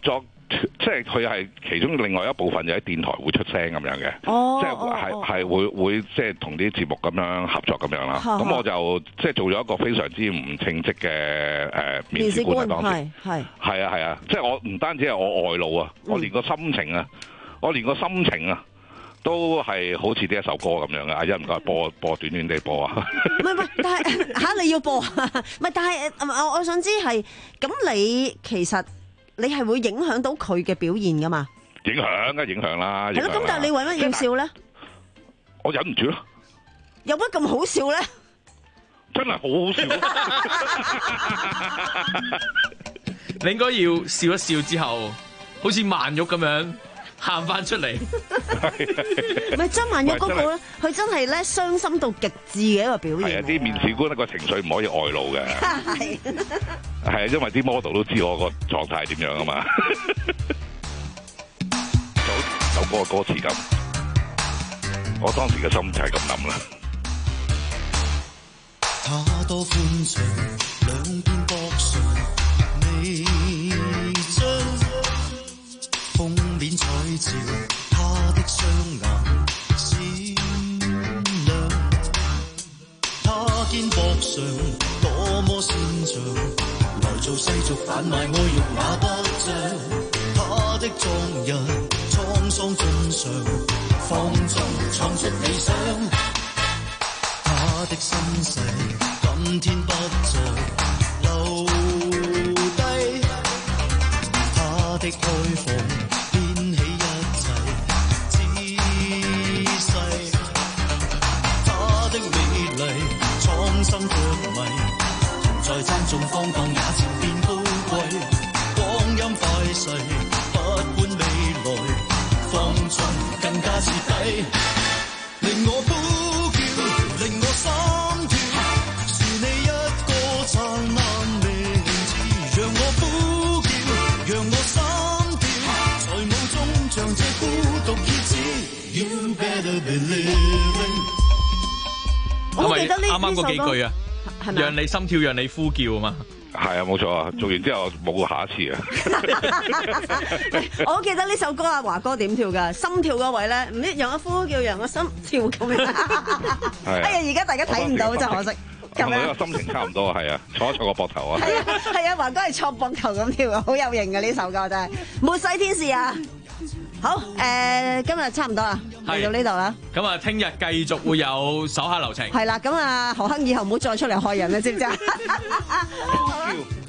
即係佢係其中另外一部分就喺電台會出聲咁樣嘅， 哦、 即係係係會會即係同啲節目咁樣合作咁樣啦。咁、哦、我就即係做咗一個非常之唔稱職嘅誒面試官啊！當時係係啊係啊，即係我唔單止係我外露啊，嗯、我連個心情啊，我連個心情啊。都係好似呢一首歌咁樣嘅，阿欣唔該播播短短地播啊！ 唔係唔係，但係嚇你要播啊！唔係，但係我我想知係咁，你其實你係會影響到佢嘅表現噶嘛？ 影響梗係影響啦！ 係咯，咁但係你為乜要笑咧？ 我忍唔住咯！ 有乜咁好笑咧？ 真係好好笑！ 你應該要笑一笑之後，好似曼玉咁樣。喊翻出嚟， 唔係曾曼玉嗰個咧，佢真係咧傷心到極致嘅一個表現。 係啊，啲面試官一個情緒唔可以外露嘅。係係啊，因為啲 model 都知我個狀態點樣啊嘛。首首歌嘅歌詞咁，我當時嘅心就係咁諗啦。 他多寬敞，兩邊膊上未將。封面彩照，他的雙眼閃亮，他肩膊上多麼善良，來做世俗販賣愛欲也不像，他的昨日滄桑盡常，放縱創出理想，他的身世今天不再留低，他的開放。心卻迷，同在爭中放蕩也漸變高貴，光陰快逝，不管未來，放縱更加徹底，令我呼叫，令我心跳，是你一個燦爛名字，讓我呼叫，讓我心跳，在霧中像這孤獨葉子 You better believe。 我記得呢啱啱嗰幾句啊，係咪？讓你心跳，讓你呼叫啊嘛。 係啊，冇錯啊。做完之後冇下一次啊。 我記得呢首歌啊，華哥點跳㗎？心跳嗰位咧，唔知讓我呼叫，讓我心跳咁樣。哎呀，而家大家睇唔到真可惜。 咁樣個心情差唔多係啊，坐一坐個膊頭啊。 係啊，係啊，華哥係坐膊頭咁跳啊，好有型嘅呢首歌真係。末世天使啊！好，誒、呃，今日差唔多啦，嚟到呢度啦。 咁啊，聽日繼續會有手下留情。 係啦，咁啊，何鏗以後唔好再出嚟害人啦，知唔知啊？